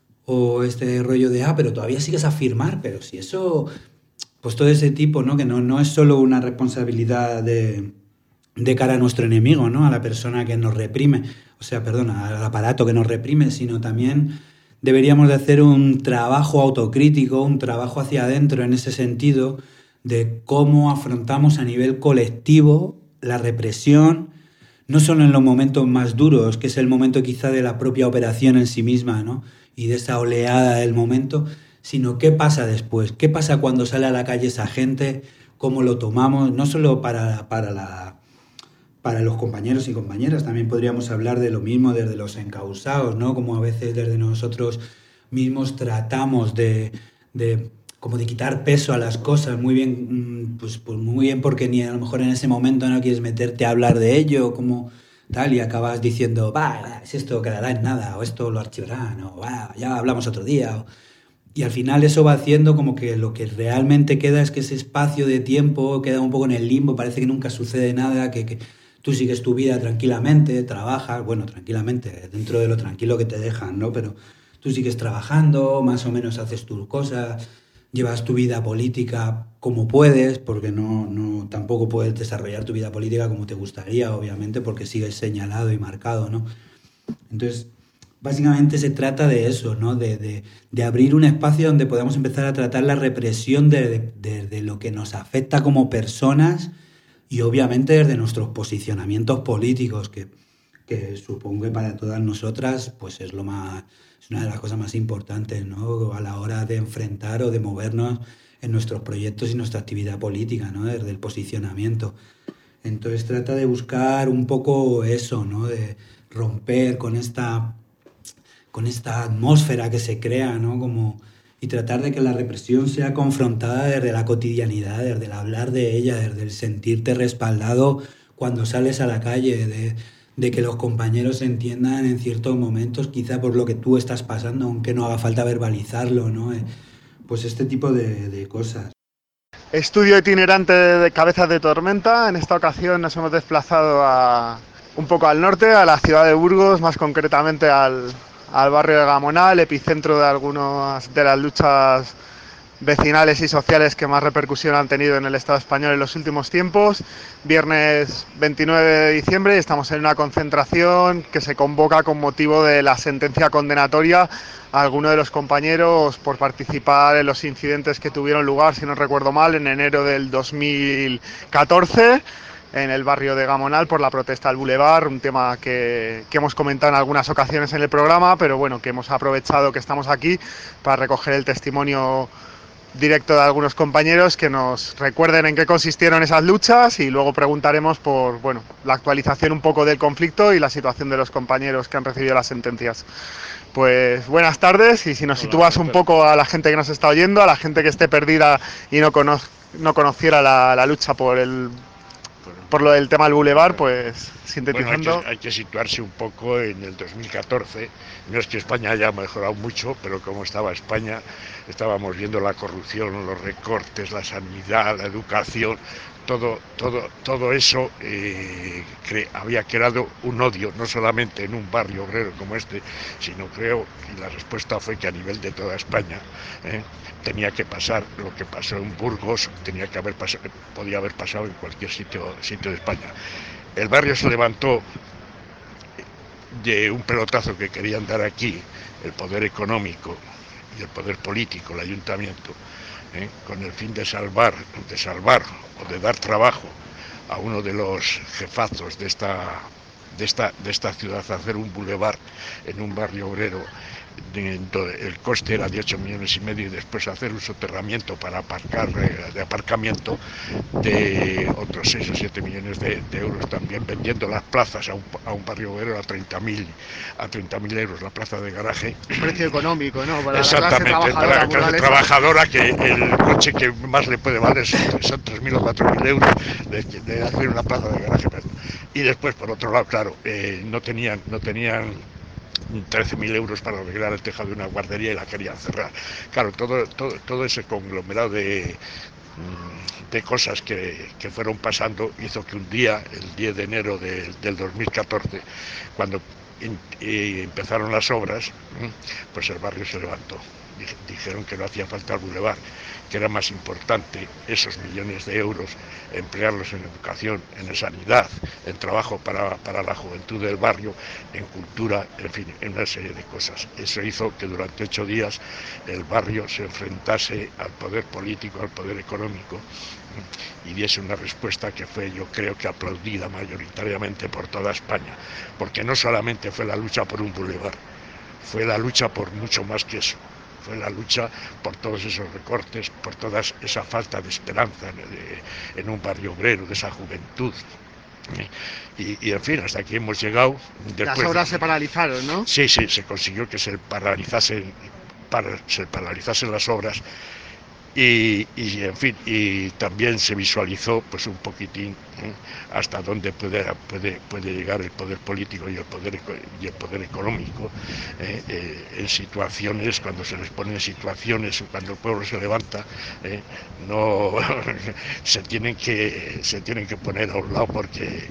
o este rollo de, ah, pero todavía sigues a firmar, pero si eso, pues todo ese tipo, ¿no? Que no, no es solo una responsabilidad de, de cara a nuestro enemigo, ¿no? A la persona que nos reprime, o sea, perdona, al aparato que nos reprime, sino también deberíamos de hacer un trabajo autocrítico, un trabajo hacia adentro en ese sentido de cómo afrontamos a nivel colectivo la represión, no solo en los momentos más duros, que es el momento quizá de la propia operación en sí misma, ¿no? Y de esa oleada del momento, sino qué pasa después, qué pasa cuando sale a la calle esa gente, cómo lo tomamos, no solo para, para la... para los compañeros y compañeras, también podríamos hablar de lo mismo desde los encausados, ¿no? Como a veces desde nosotros mismos tratamos de, de, como de quitar peso a las cosas, muy bien, pues, pues muy bien porque ni a lo mejor en ese momento no quieres meterte a hablar de ello, como tal, y acabas diciendo, va, si esto quedará en nada, o esto lo archivarán, o va, ya hablamos otro día, o... Y al final eso va haciendo como que lo que realmente queda es que ese espacio de tiempo queda un poco en el limbo, parece que nunca sucede nada, que... que tú sigues tu vida tranquilamente, trabajas, bueno, tranquilamente, dentro de lo tranquilo que te dejan, ¿no? Pero tú sigues trabajando, más o menos haces tus cosas, llevas tu vida política como puedes, porque no, no tampoco puedes desarrollar tu vida política como te gustaría, obviamente, porque sigues señalado y marcado, ¿no? Entonces, básicamente se trata de eso, ¿no? De, de, de abrir un espacio donde podamos empezar a tratar la represión de, de, de lo que nos afecta como personas y obviamente desde nuestros posicionamientos políticos, que, que supongo que para todas nosotras pues es, lo más, es una de las cosas más importantes, ¿no? A la hora de enfrentar o de movernos en nuestros proyectos y nuestra actividad política, ¿no? Desde el posicionamiento. Entonces trata de buscar un poco eso, ¿no? De romper con esta, con esta atmósfera que se crea, ¿no? Como... y tratar de que la represión sea confrontada desde la cotidianidad, desde el hablar de ella, desde el sentirte respaldado cuando sales a la calle, de, de que los compañeros entiendan en ciertos momentos, quizá por lo que tú estás pasando, aunque no haga falta verbalizarlo, ¿no? Pues este tipo de, de cosas. Estudio itinerante de Cabezas de Tormenta. En esta ocasión nos hemos desplazado a, un poco al norte, a la ciudad de Burgos, más concretamente al... al barrio de Gamonal, epicentro de algunas de las luchas vecinales y sociales que más repercusión han tenido en el Estado español en los últimos tiempos. Viernes veintinueve de diciembre y estamos en una concentración que se convoca con motivo de la sentencia condenatoria a alguno de los compañeros por participar en los incidentes que tuvieron lugar, si no recuerdo mal, en enero del dos mil catorce. En el barrio de Gamonal por la protesta al Boulevard, un tema que, que hemos comentado en algunas ocasiones en el programa, pero bueno, que hemos aprovechado que estamos aquí para recoger el testimonio directo de algunos compañeros que nos recuerden en qué consistieron esas luchas y luego preguntaremos por, bueno, la actualización un poco del conflicto y la situación de los compañeros que han recibido las sentencias. Pues buenas tardes, y si nos Hola, sitúas un poco a la gente que nos está oyendo, a la gente que esté perdida y no, cono no conociera la, la lucha por el... por lo del tema del Boulevard, pues sintetizando... Bueno, hay, que, hay que situarse un poco en el dos mil catorce. No es que España haya mejorado mucho, pero como estaba España, estábamos viendo la corrupción, los recortes, la sanidad, la educación, todo, todo, todo eso eh, cre había creado un odio, no solamente en un barrio obrero como este, sino creo, y la respuesta fue que a nivel de toda España eh, tenía que pasar lo que pasó en Burgos, tenía que haber pasado, podía haber pasado en cualquier sitio, sitio de España. El barrio se levantó de un pelotazo que querían dar aquí el poder económico y el poder político, el ayuntamiento, ¿eh? con el fin de salvar, de salvar o de dar trabajo a uno de los jefazos de esta, de esta, de esta ciudad, hacer un bulevar en un barrio obrero. El coste era de ocho millones y medio y después hacer un soterramiento para aparcar, de aparcamiento de otros seis o siete millones de, de euros también, vendiendo las plazas a un, a un barrio obrero a treinta mil euros la plaza de garaje. Un precio económico, ¿no? Para exactamente, la clase trabajadora, para la clase trabajadora, que el coche que más le puede valer son, son tres mil o cuatro mil euros de, de hacer una plaza de garaje. Y después, por otro lado, claro, eh, no tenían, no tenían trece mil euros para arreglar el tejado de una guardería y la querían cerrar. Claro, todo, todo, todo ese conglomerado de, de cosas que, que fueron pasando hizo que un día, el diez de enero de, del dos mil catorce, cuando in, y empezaron las obras, pues el barrio se levantó. Dijeron que no hacía falta el bulevar, que era más importante esos millones de euros, emplearlos en educación, en sanidad, en trabajo para, para la juventud del barrio, en cultura, en fin, en una serie de cosas. Eso hizo que durante ocho días el barrio se enfrentase al poder político, al poder económico, y diese una respuesta que fue, yo creo que aplaudida mayoritariamente por toda España, porque no solamente fue la lucha por un bulevar, fue la lucha por mucho más que eso. Fue la lucha por todos esos recortes, por toda esa falta de esperanza en, en un barrio obrero, de esa juventud. Y, y en fin, hasta aquí hemos llegado. Después, las obras se paralizaron, ¿no? Sí, sí, se consiguió que se paralizasen, para, se paralizasen las obras. Y, y en fin, y también se visualizó pues un poquitín ¿eh? hasta dónde puede, puede, puede llegar el poder político y el poder, y el poder económico ¿eh? Eh, en situaciones, cuando se les pone en situaciones, cuando el pueblo se levanta, ¿eh? no se tienen que se tienen que poner a un lado porque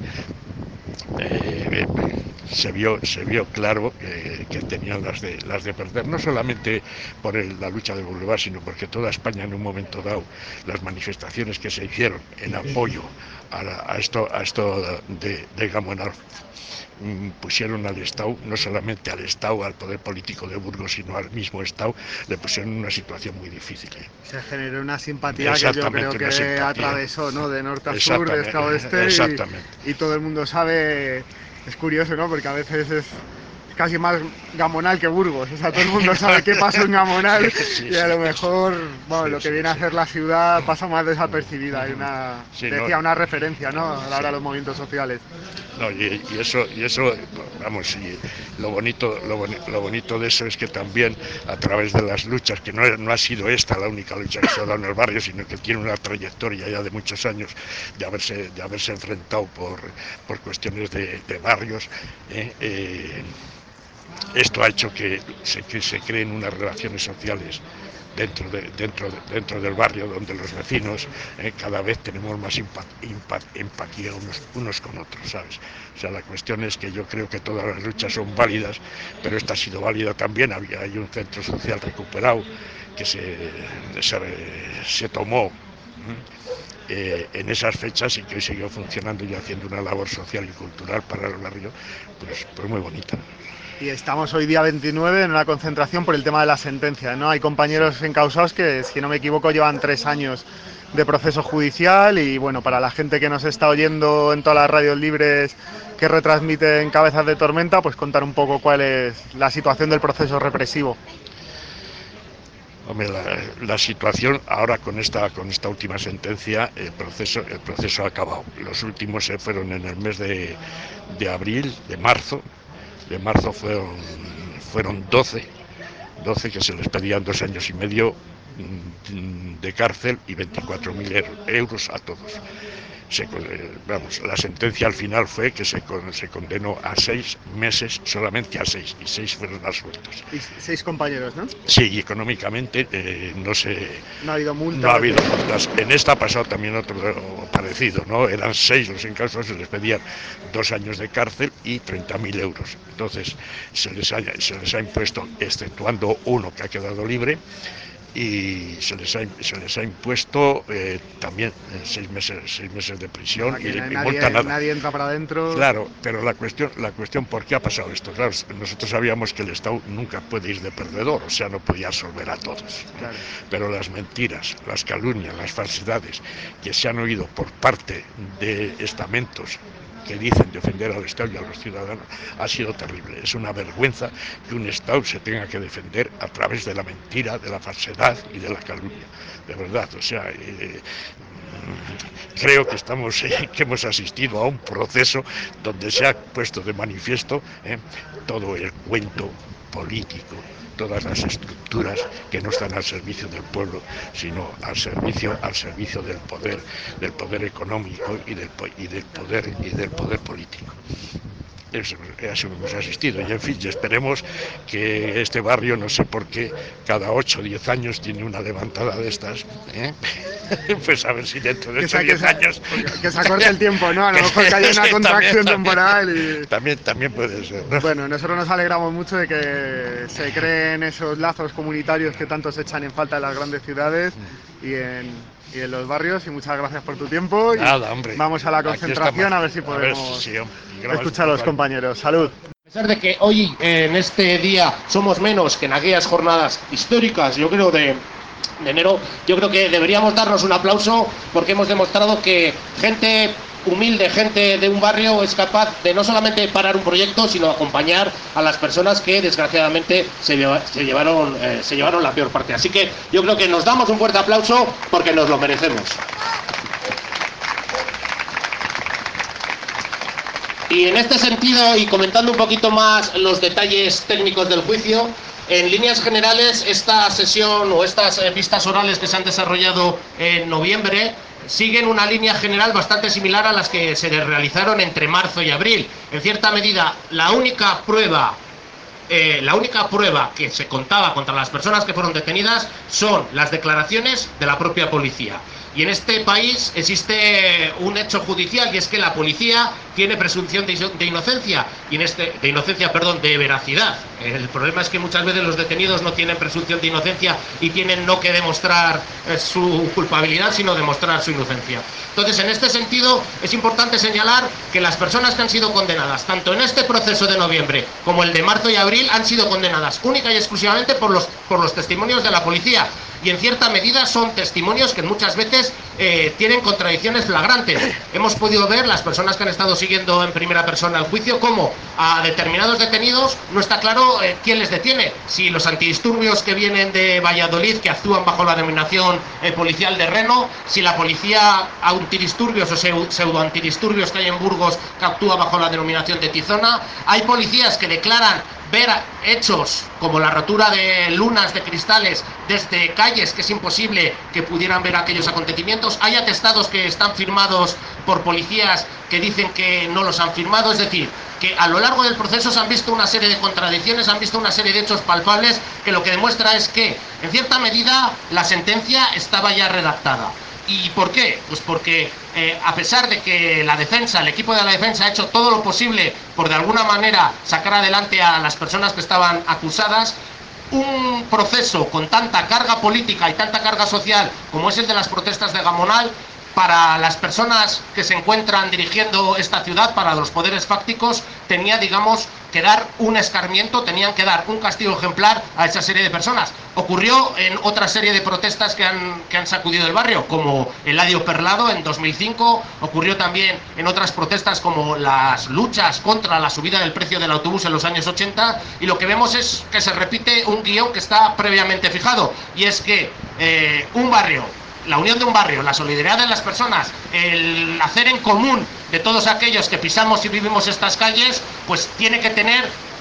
eh, se vio se vio claro que, que tenían las de las de perder, no solamente por el, la lucha del Boulevard, sino porque toda España en un momento dado, las manifestaciones que se hicieron en apoyo a, la, a esto a esto de, de Gamonal pusieron al Estado, no solamente al Estado, al poder político de Burgos, sino al mismo Estado, le pusieron en una situación muy difícil. Se generó una simpatía que yo creo que simpatía. atravesó, ¿no? De norte a sur, de este a oeste, y, y todo el mundo sabe, es curioso, ¿no? Porque a veces es casi más Gamonal que Burgos, o sea, todo el mundo sabe qué pasó en Gamonal sí, y a lo mejor, bueno, sí, lo que sí, viene sí. a hacer la ciudad pasa más desapercibida, hay una, sí, decía, no, una referencia, ¿no? A la hora de los movimientos sociales. No, y, y eso, y eso, vamos, y lo bonito, lo, boni, lo bonito de eso es que también a través de las luchas, que no, no ha sido esta la única lucha que se ha dado en el barrio, sino que tiene una trayectoria ya de muchos años de haberse, de haberse enfrentado por, por cuestiones de, de barrios, eh, eh, esto ha hecho que se, que se creen unas relaciones sociales dentro, de, dentro, de, dentro del barrio, donde los vecinos eh, cada vez tenemos más empa, empa, empatía unos, unos con otros, ¿sabes? O sea, la cuestión es que yo creo que todas las luchas son válidas, pero esta ha sido válida también. Había, hay un centro social recuperado que se, se, se tomó eh, en esas fechas y que hoy siguió funcionando y haciendo una labor social y cultural para el barrio, pues, pues muy bonita. Y estamos hoy día veintinueve en una concentración por el tema de la sentencia, ¿no? Hay compañeros encausados que, si no me equivoco, llevan tres años de proceso judicial y, bueno, para la gente que nos está oyendo en todas las radios libres que retransmiten Cabezas de Tormenta, pues contar un poco cuál es la situación del proceso represivo. Hombre, la, la situación ahora con esta con esta última sentencia, el proceso el proceso ha acabado. Los últimos se fueron en el mes de, de abril, de marzo. De marzo fueron, fueron doce, doce que se les pedían dos años y medio de cárcel y veinticuatro mil euros a todos. Se, vamos, la sentencia al final fue que se, se condenó a seis meses, solamente a seis, y seis fueron absueltos. Y seis compañeros, ¿no? Sí, y económicamente eh, no se... No ha habido multas. No ha habido multas. En esta ha pasado también otro parecido, ¿no? Eran seis los encasos, se les pedían dos años de cárcel y treinta mil euros. Entonces se les, ha, se les ha impuesto, exceptuando uno que ha quedado libre, y se les ha, se les ha impuesto eh, también eh, seis meses seis meses de prisión y, y nadie, multa nada. Nadie entra para adentro. Claro, pero la cuestión, la cuestión ¿por qué ha pasado esto? Claro, nosotros sabíamos que el Estado nunca puede ir de perdedor, o sea, no podía absolver a todos. Claro. Pero las mentiras, las calumnias, las falsedades que se han oído por parte de estamentos que dicen defender al Estado y a los ciudadanos, ha sido terrible. Es una vergüenza que un Estado se tenga que defender a través de la mentira, de la falsedad y de la calumnia. De verdad, o sea, eh, creo que estamos, eh, que hemos asistido a un proceso donde se ha puesto de manifiesto eh, todo el cuento político, todas las estructuras que no están al servicio del pueblo, sino al servicio, al servicio del poder, del poder económico y del, y del poder y del poder político. Eso, eso hemos asistido y en fin, y esperemos que este barrio, no sé por qué, cada ocho o diez años tiene una levantada de estas, ¿eh? Pues a ver si dentro de ocho o diez años... Que se acorte el tiempo, ¿no? A lo mejor que haya una contracción también, temporal y... También, también puede ser, ¿no? Bueno, nosotros nos alegramos mucho de que se creen esos lazos comunitarios que tanto se echan en falta en las grandes ciudades y en... y en los barrios, y muchas gracias por tu tiempo. Nada, hombre. Vamos a la concentración a ver si podemos a ver, sí, escuchar a los compañeros. Salud. A pesar de que hoy, en este día, somos menos que en aquellas jornadas históricas, yo creo, de, de enero, yo creo que deberíamos darnos un aplauso porque hemos demostrado que gente humilde, gente de un barrio es capaz de no solamente parar un proyecto, sino acompañar a las personas que desgraciadamente se, lleva, se, llevaron, eh, se llevaron la peor parte. Así que yo creo que nos damos un fuerte aplauso porque nos lo merecemos. Y en este sentido, y comentando un poquito más los detalles técnicos del juicio, en líneas generales esta sesión o estas eh, vistas orales que se han desarrollado en noviembre siguen una línea general bastante similar a las que se realizaron entre marzo y abril. En cierta medida, la única prueba, eh, la única prueba que se contaba contra las personas que fueron detenidas son las declaraciones de la propia policía. Y en este país existe un hecho judicial, y es que la policía tiene presunción de inocencia, y en este de inocencia, perdón, de veracidad. El problema es que muchas veces los detenidos no tienen presunción de inocencia y tienen no que demostrar eh, su culpabilidad, sino demostrar su inocencia. Entonces, en este sentido, es importante señalar que las personas que han sido condenadas, tanto en este proceso de noviembre como el de marzo y abril, han sido condenadas única y exclusivamente por los, por los testimonios de la policía. Y en cierta medida son testimonios que muchas veces eh, tienen contradicciones flagrantes. Hemos podido ver, las personas que han estado siguiendo en primera persona el juicio, cómo a determinados detenidos no está claro eh, quién les detiene. Si los antidisturbios que vienen de Valladolid, que actúan bajo la denominación eh, policial de Reno, si la policía antidisturbios o pseudo antidisturbios que hay en Burgos, que actúa bajo la denominación de Tizona. Hay policías que declaran ver hechos como la rotura de lunas de cristales desde calles que es imposible que pudieran ver aquellos acontecimientos. Hay atestados que están firmados por policías que dicen que no los han firmado, es decir, que a lo largo del proceso se han visto una serie de contradicciones, han visto una serie de hechos palpables que lo que demuestra es que, en cierta medida, la sentencia estaba ya redactada. ¿Y por qué? Pues porque eh, a pesar de que la defensa, el equipo de la defensa ha hecho todo lo posible por de alguna manera sacar adelante a las personas que estaban acusadas, un proceso con tanta carga política y tanta carga social como es el de las protestas de Gamonal, para las personas que se encuentran dirigiendo esta ciudad, para los poderes fácticos, tenía, digamos, que dar un escarmiento, tenían que dar un castigo ejemplar a esa serie de personas. Ocurrió en otra serie de protestas que han, que han sacudido el barrio, como el Adio Perlado en dos mil cinco, ocurrió también en otras protestas como las luchas contra la subida del precio del autobús en los años ochenta, y lo que vemos es que se repite un guión que está previamente fijado, y es que eh, un barrio, la unión de un barrio, la solidaridad de las personas, el hacer en común de todos aquellos que pisamos y vivimos estas calles, pues tiene que tener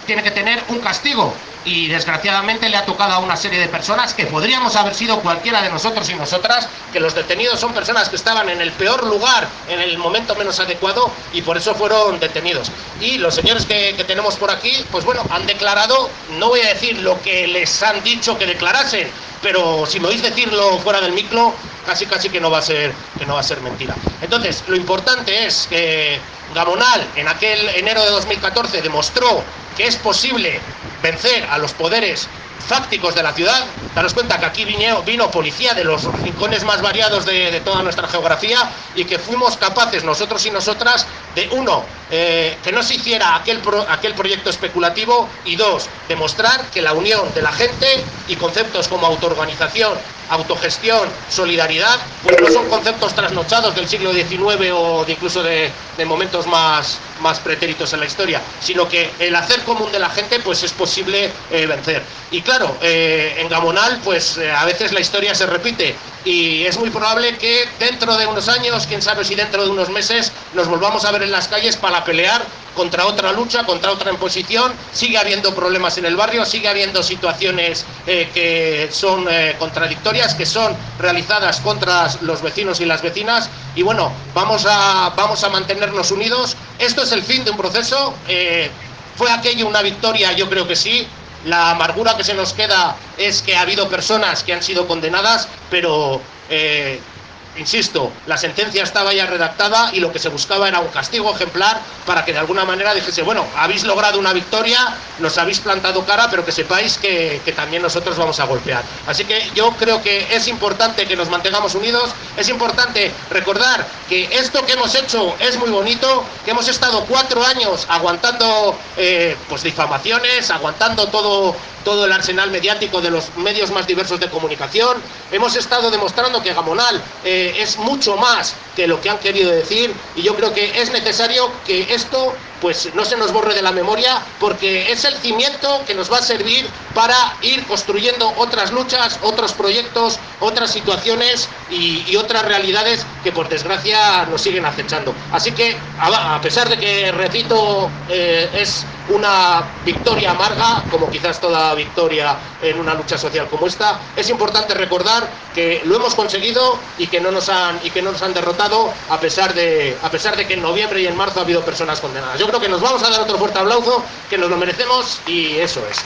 tiene que tener un castigo. Y desgraciadamente le ha tocado a una serie de personas que podríamos haber sido cualquiera de nosotros y nosotras, que los detenidos son personas que estaban en el peor lugar, en el momento menos adecuado, y por eso fueron detenidos. Y los señores que, que tenemos por aquí, pues bueno, han declarado, no voy a decir lo que les han dicho que declarasen, pero si me oís decirlo fuera del micro, casi casi que no va a ser, que no va a ser mentira. Entonces, lo importante es que Gamonal en aquel enero de dos mil catorce demostró que es posible vencer a los poderes fácticos de la ciudad. Daros cuenta que aquí vino, vino policía de los rincones más variados de, de toda nuestra geografía, y que fuimos capaces nosotros y nosotras de, uno, eh, que no se hiciera aquel, pro, aquel proyecto especulativo, y dos, demostrar que la unión de la gente y conceptos como autoorganización, autogestión, solidaridad, pues no son conceptos trasnochados del siglo diecinueve o de incluso de, de momentos más, más pretéritos en la historia, sino que el hacer común de la gente pues es posible eh, vencer. Y claro, eh, en Gamonal pues eh, a veces la historia se repite, y es muy probable que dentro de unos años, quién sabe si dentro de unos meses, nos volvamos a ver en las calles para pelear contra otra lucha, contra otra imposición. Sigue habiendo problemas en el barrio, sigue habiendo situaciones eh, que son eh, contradictorias, que son realizadas contra los vecinos y las vecinas, y bueno, vamos a, vamos a mantenernos unidos. Esto es el fin de un proceso. Eh, ¿Fue aquello una victoria? Yo creo que sí. La amargura que se nos queda es que ha habido personas que han sido condenadas, pero eh, insisto, la sentencia estaba ya redactada y lo que se buscaba era un castigo ejemplar para que de alguna manera dijese, bueno, habéis logrado una victoria, nos habéis plantado cara, pero que sepáis que, que también nosotros vamos a golpear. Así que yo creo que es importante que nos mantengamos unidos, es importante recordar que esto que hemos hecho es muy bonito, que hemos estado cuatro años aguantando eh, pues difamaciones, aguantando todo... todo el arsenal mediático de los medios más diversos de comunicación. Hemos estado demostrando que Gamonal eh, es mucho más que lo que han querido decir, y yo creo que es necesario que esto pues no se nos borre de la memoria, porque es el cimiento que nos va a servir para ir construyendo otras luchas, otros proyectos, otras situaciones y, y otras realidades que por desgracia nos siguen acechando. Así que a, a pesar de que, repito, eh, es una victoria amarga, como quizás toda victoria en una lucha social como esta, es importante recordar que lo hemos conseguido y que no nos han y que no nos han derrotado, a pesar de a pesar de que en noviembre y en marzo ha habido personas condenadas. Yo creo que nos vamos a dar otro fuerte aplauso, que nos lo merecemos, y eso es.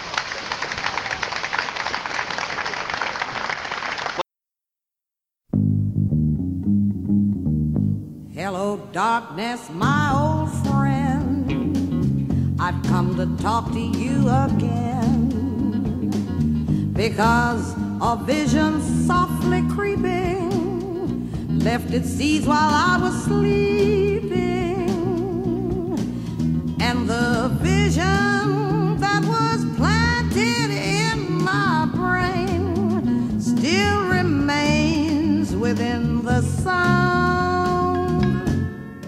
Hello, darkness, my old friend. I've come to talk to you again, because a vision softly creeping left its seeds while I was sleeping, and the vision that was planted in my brain still remains within the sound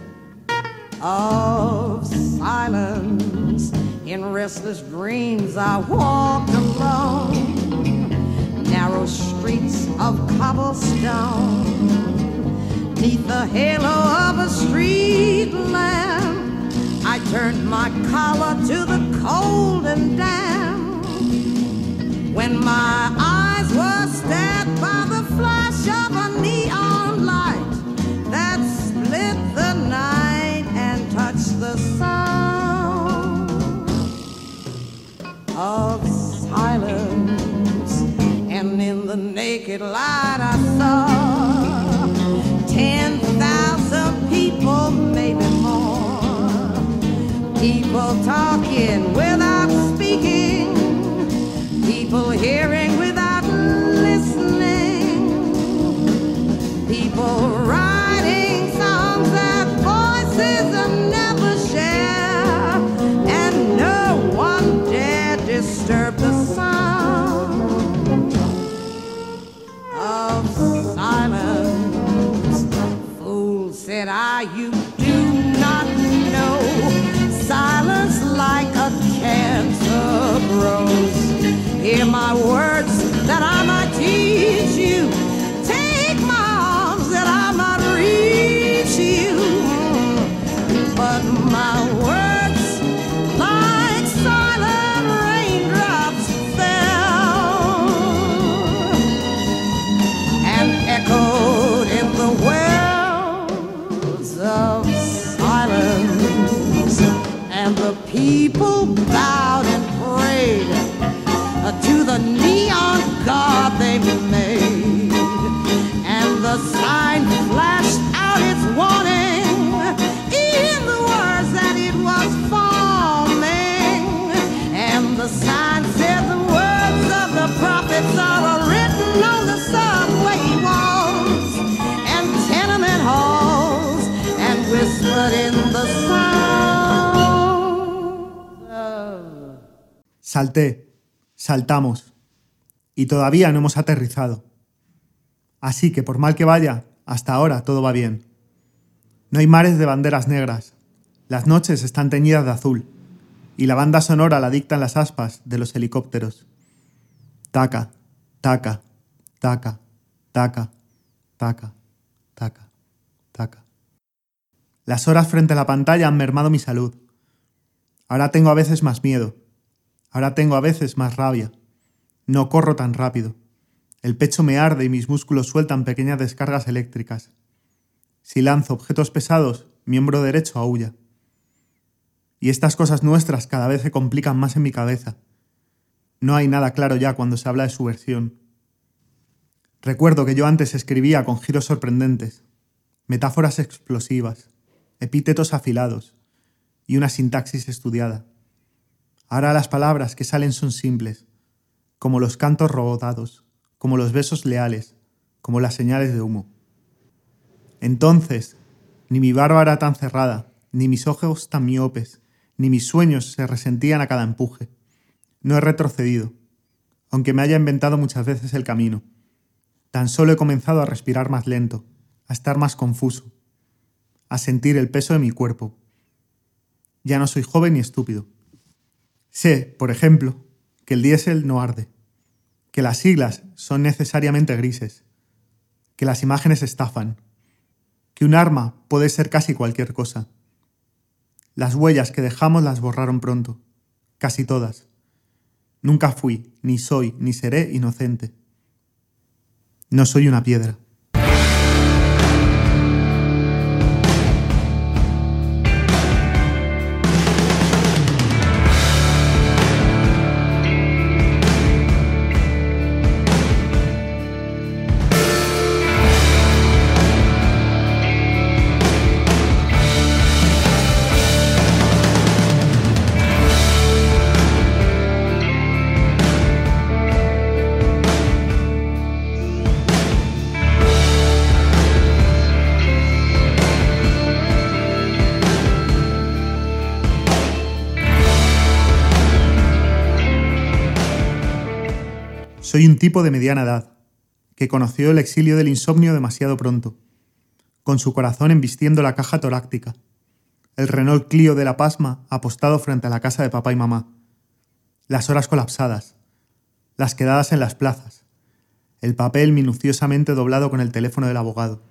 of silence. In restless dreams I walked alone narrow streets of cobblestone, neath the halo of a street lamp. I turned my collar to the cold and damp, when my eyes were stabbed by the flash of a neon light that split the night and touched the sound of silence. And in the naked light I saw ten thousand people, maybe more, people talking without speaking, people hearing without listening, people writing songs that voices never share, and no one dared disturb the sound of silence. Fool, said I, you do not know, silence like a cancer grows. Hear my words that I might teach you, take my arms that I might people bowed and prayed to the neon god they made, and the sign flashed out its warning in the words that it was forming, and the sign said the words of the prophets are written on the subway walls and tenement halls and whispered in the sound of... Salté, saltamos, y todavía no hemos aterrizado. Así que por mal que vaya, hasta ahora todo va bien. No hay mares de banderas negras, las noches están teñidas de azul, y la banda sonora la dictan las aspas de los helicópteros. Taca, taca, taca, taca, taca, taca, taca. Las horas frente a la pantalla han mermado mi salud. Ahora tengo a veces más miedo. Ahora tengo a veces más rabia. No corro tan rápido. El pecho me arde y mis músculos sueltan pequeñas descargas eléctricas. Si lanzo objetos pesados, mi hombro derecho aúlla. Y estas cosas nuestras cada vez se complican más en mi cabeza. No hay nada claro ya cuando se habla de subversión. Recuerdo que yo antes escribía con giros sorprendentes, metáforas explosivas, epítetos afilados y una sintaxis estudiada. Ahora las palabras que salen son simples, como los cantos rodados, como los besos leales, como las señales de humo. Entonces, ni mi barba era tan cerrada, ni mis ojos tan miopes, ni mis sueños se resentían a cada empuje. No he retrocedido, aunque me haya inventado muchas veces el camino. Tan solo he comenzado a respirar más lento, a estar más confuso, a sentir el peso de mi cuerpo. Ya no soy joven ni estúpido. Sé, por ejemplo, que el diésel no arde, que las siglas son necesariamente grises, que las imágenes estafan, que un arma puede ser casi cualquier cosa. Las huellas que dejamos las borraron pronto, casi todas. Nunca fui, ni soy, ni seré inocente. No soy una piedra. Soy un tipo de mediana edad, que conoció el exilio del insomnio demasiado pronto, con su corazón embistiendo la caja torácica, el Renault Clio de la pasma apostado frente a la casa de papá y mamá, las horas colapsadas, las quedadas en las plazas, el papel minuciosamente doblado con el teléfono del abogado,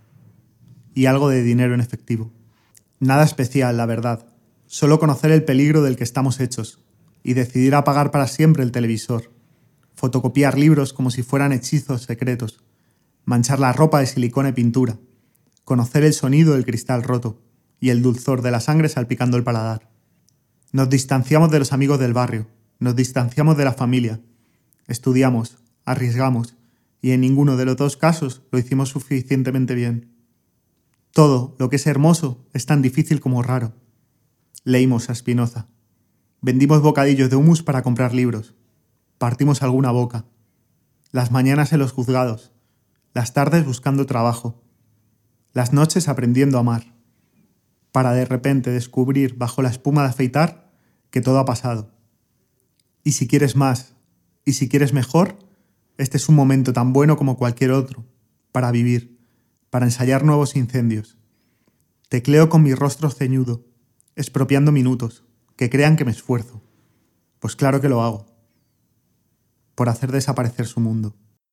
y algo de dinero en efectivo. Nada especial, la verdad, solo conocer el peligro del que estamos hechos, y decidir apagar para siempre el televisor, fotocopiar libros como si fueran hechizos secretos, manchar la ropa de silicona y pintura, conocer el sonido del cristal roto y el dulzor de la sangre salpicando el paladar. Nos distanciamos de los amigos del barrio, nos distanciamos de la familia, estudiamos, arriesgamos y en ninguno de los dos casos lo hicimos suficientemente bien. Todo lo que es hermoso es tan difícil como raro. Leímos a Spinoza. Vendimos bocadillos de hummus para comprar libros. Partimos alguna boca. Las mañanas en los juzgados. Las tardes buscando trabajo. Las noches aprendiendo a amar. Para de repente descubrir bajo la espuma de afeitar que todo ha pasado. Y si quieres más, y si quieres mejor, este es un momento tan bueno como cualquier otro, para vivir, para ensayar nuevos incendios. Tecleo con mi rostro ceñudo, expropiando minutos, que crean que me esfuerzo. Pues claro que lo hago. Por hacer desaparecer su mundo.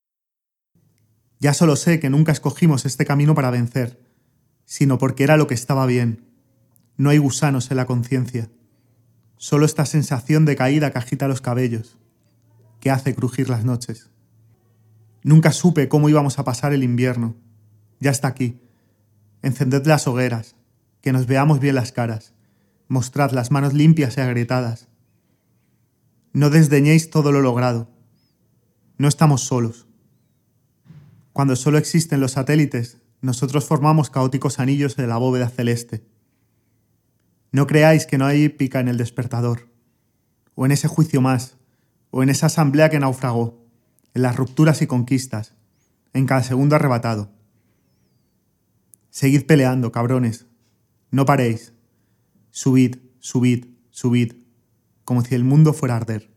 Ya solo sé que nunca escogimos este camino para vencer, sino porque era lo que estaba bien. No hay gusanos en la conciencia, solo esta sensación de caída que agita los cabellos, que hace crujir las noches. Nunca supe cómo íbamos a pasar el invierno. Ya está aquí. Encended las hogueras, que nos veamos bien las caras, mostrad las manos limpias y agrietadas. No desdeñéis todo lo logrado. No estamos solos. Cuando solo existen los satélites, nosotros formamos caóticos anillos de la bóveda celeste. No creáis que no hay épica en el despertador, o en ese juicio más, o en esa asamblea que naufragó, en las rupturas y conquistas, en cada segundo arrebatado. Seguid peleando, cabrones. No paréis. Subid, subid, subid, como si el mundo fuera a arder.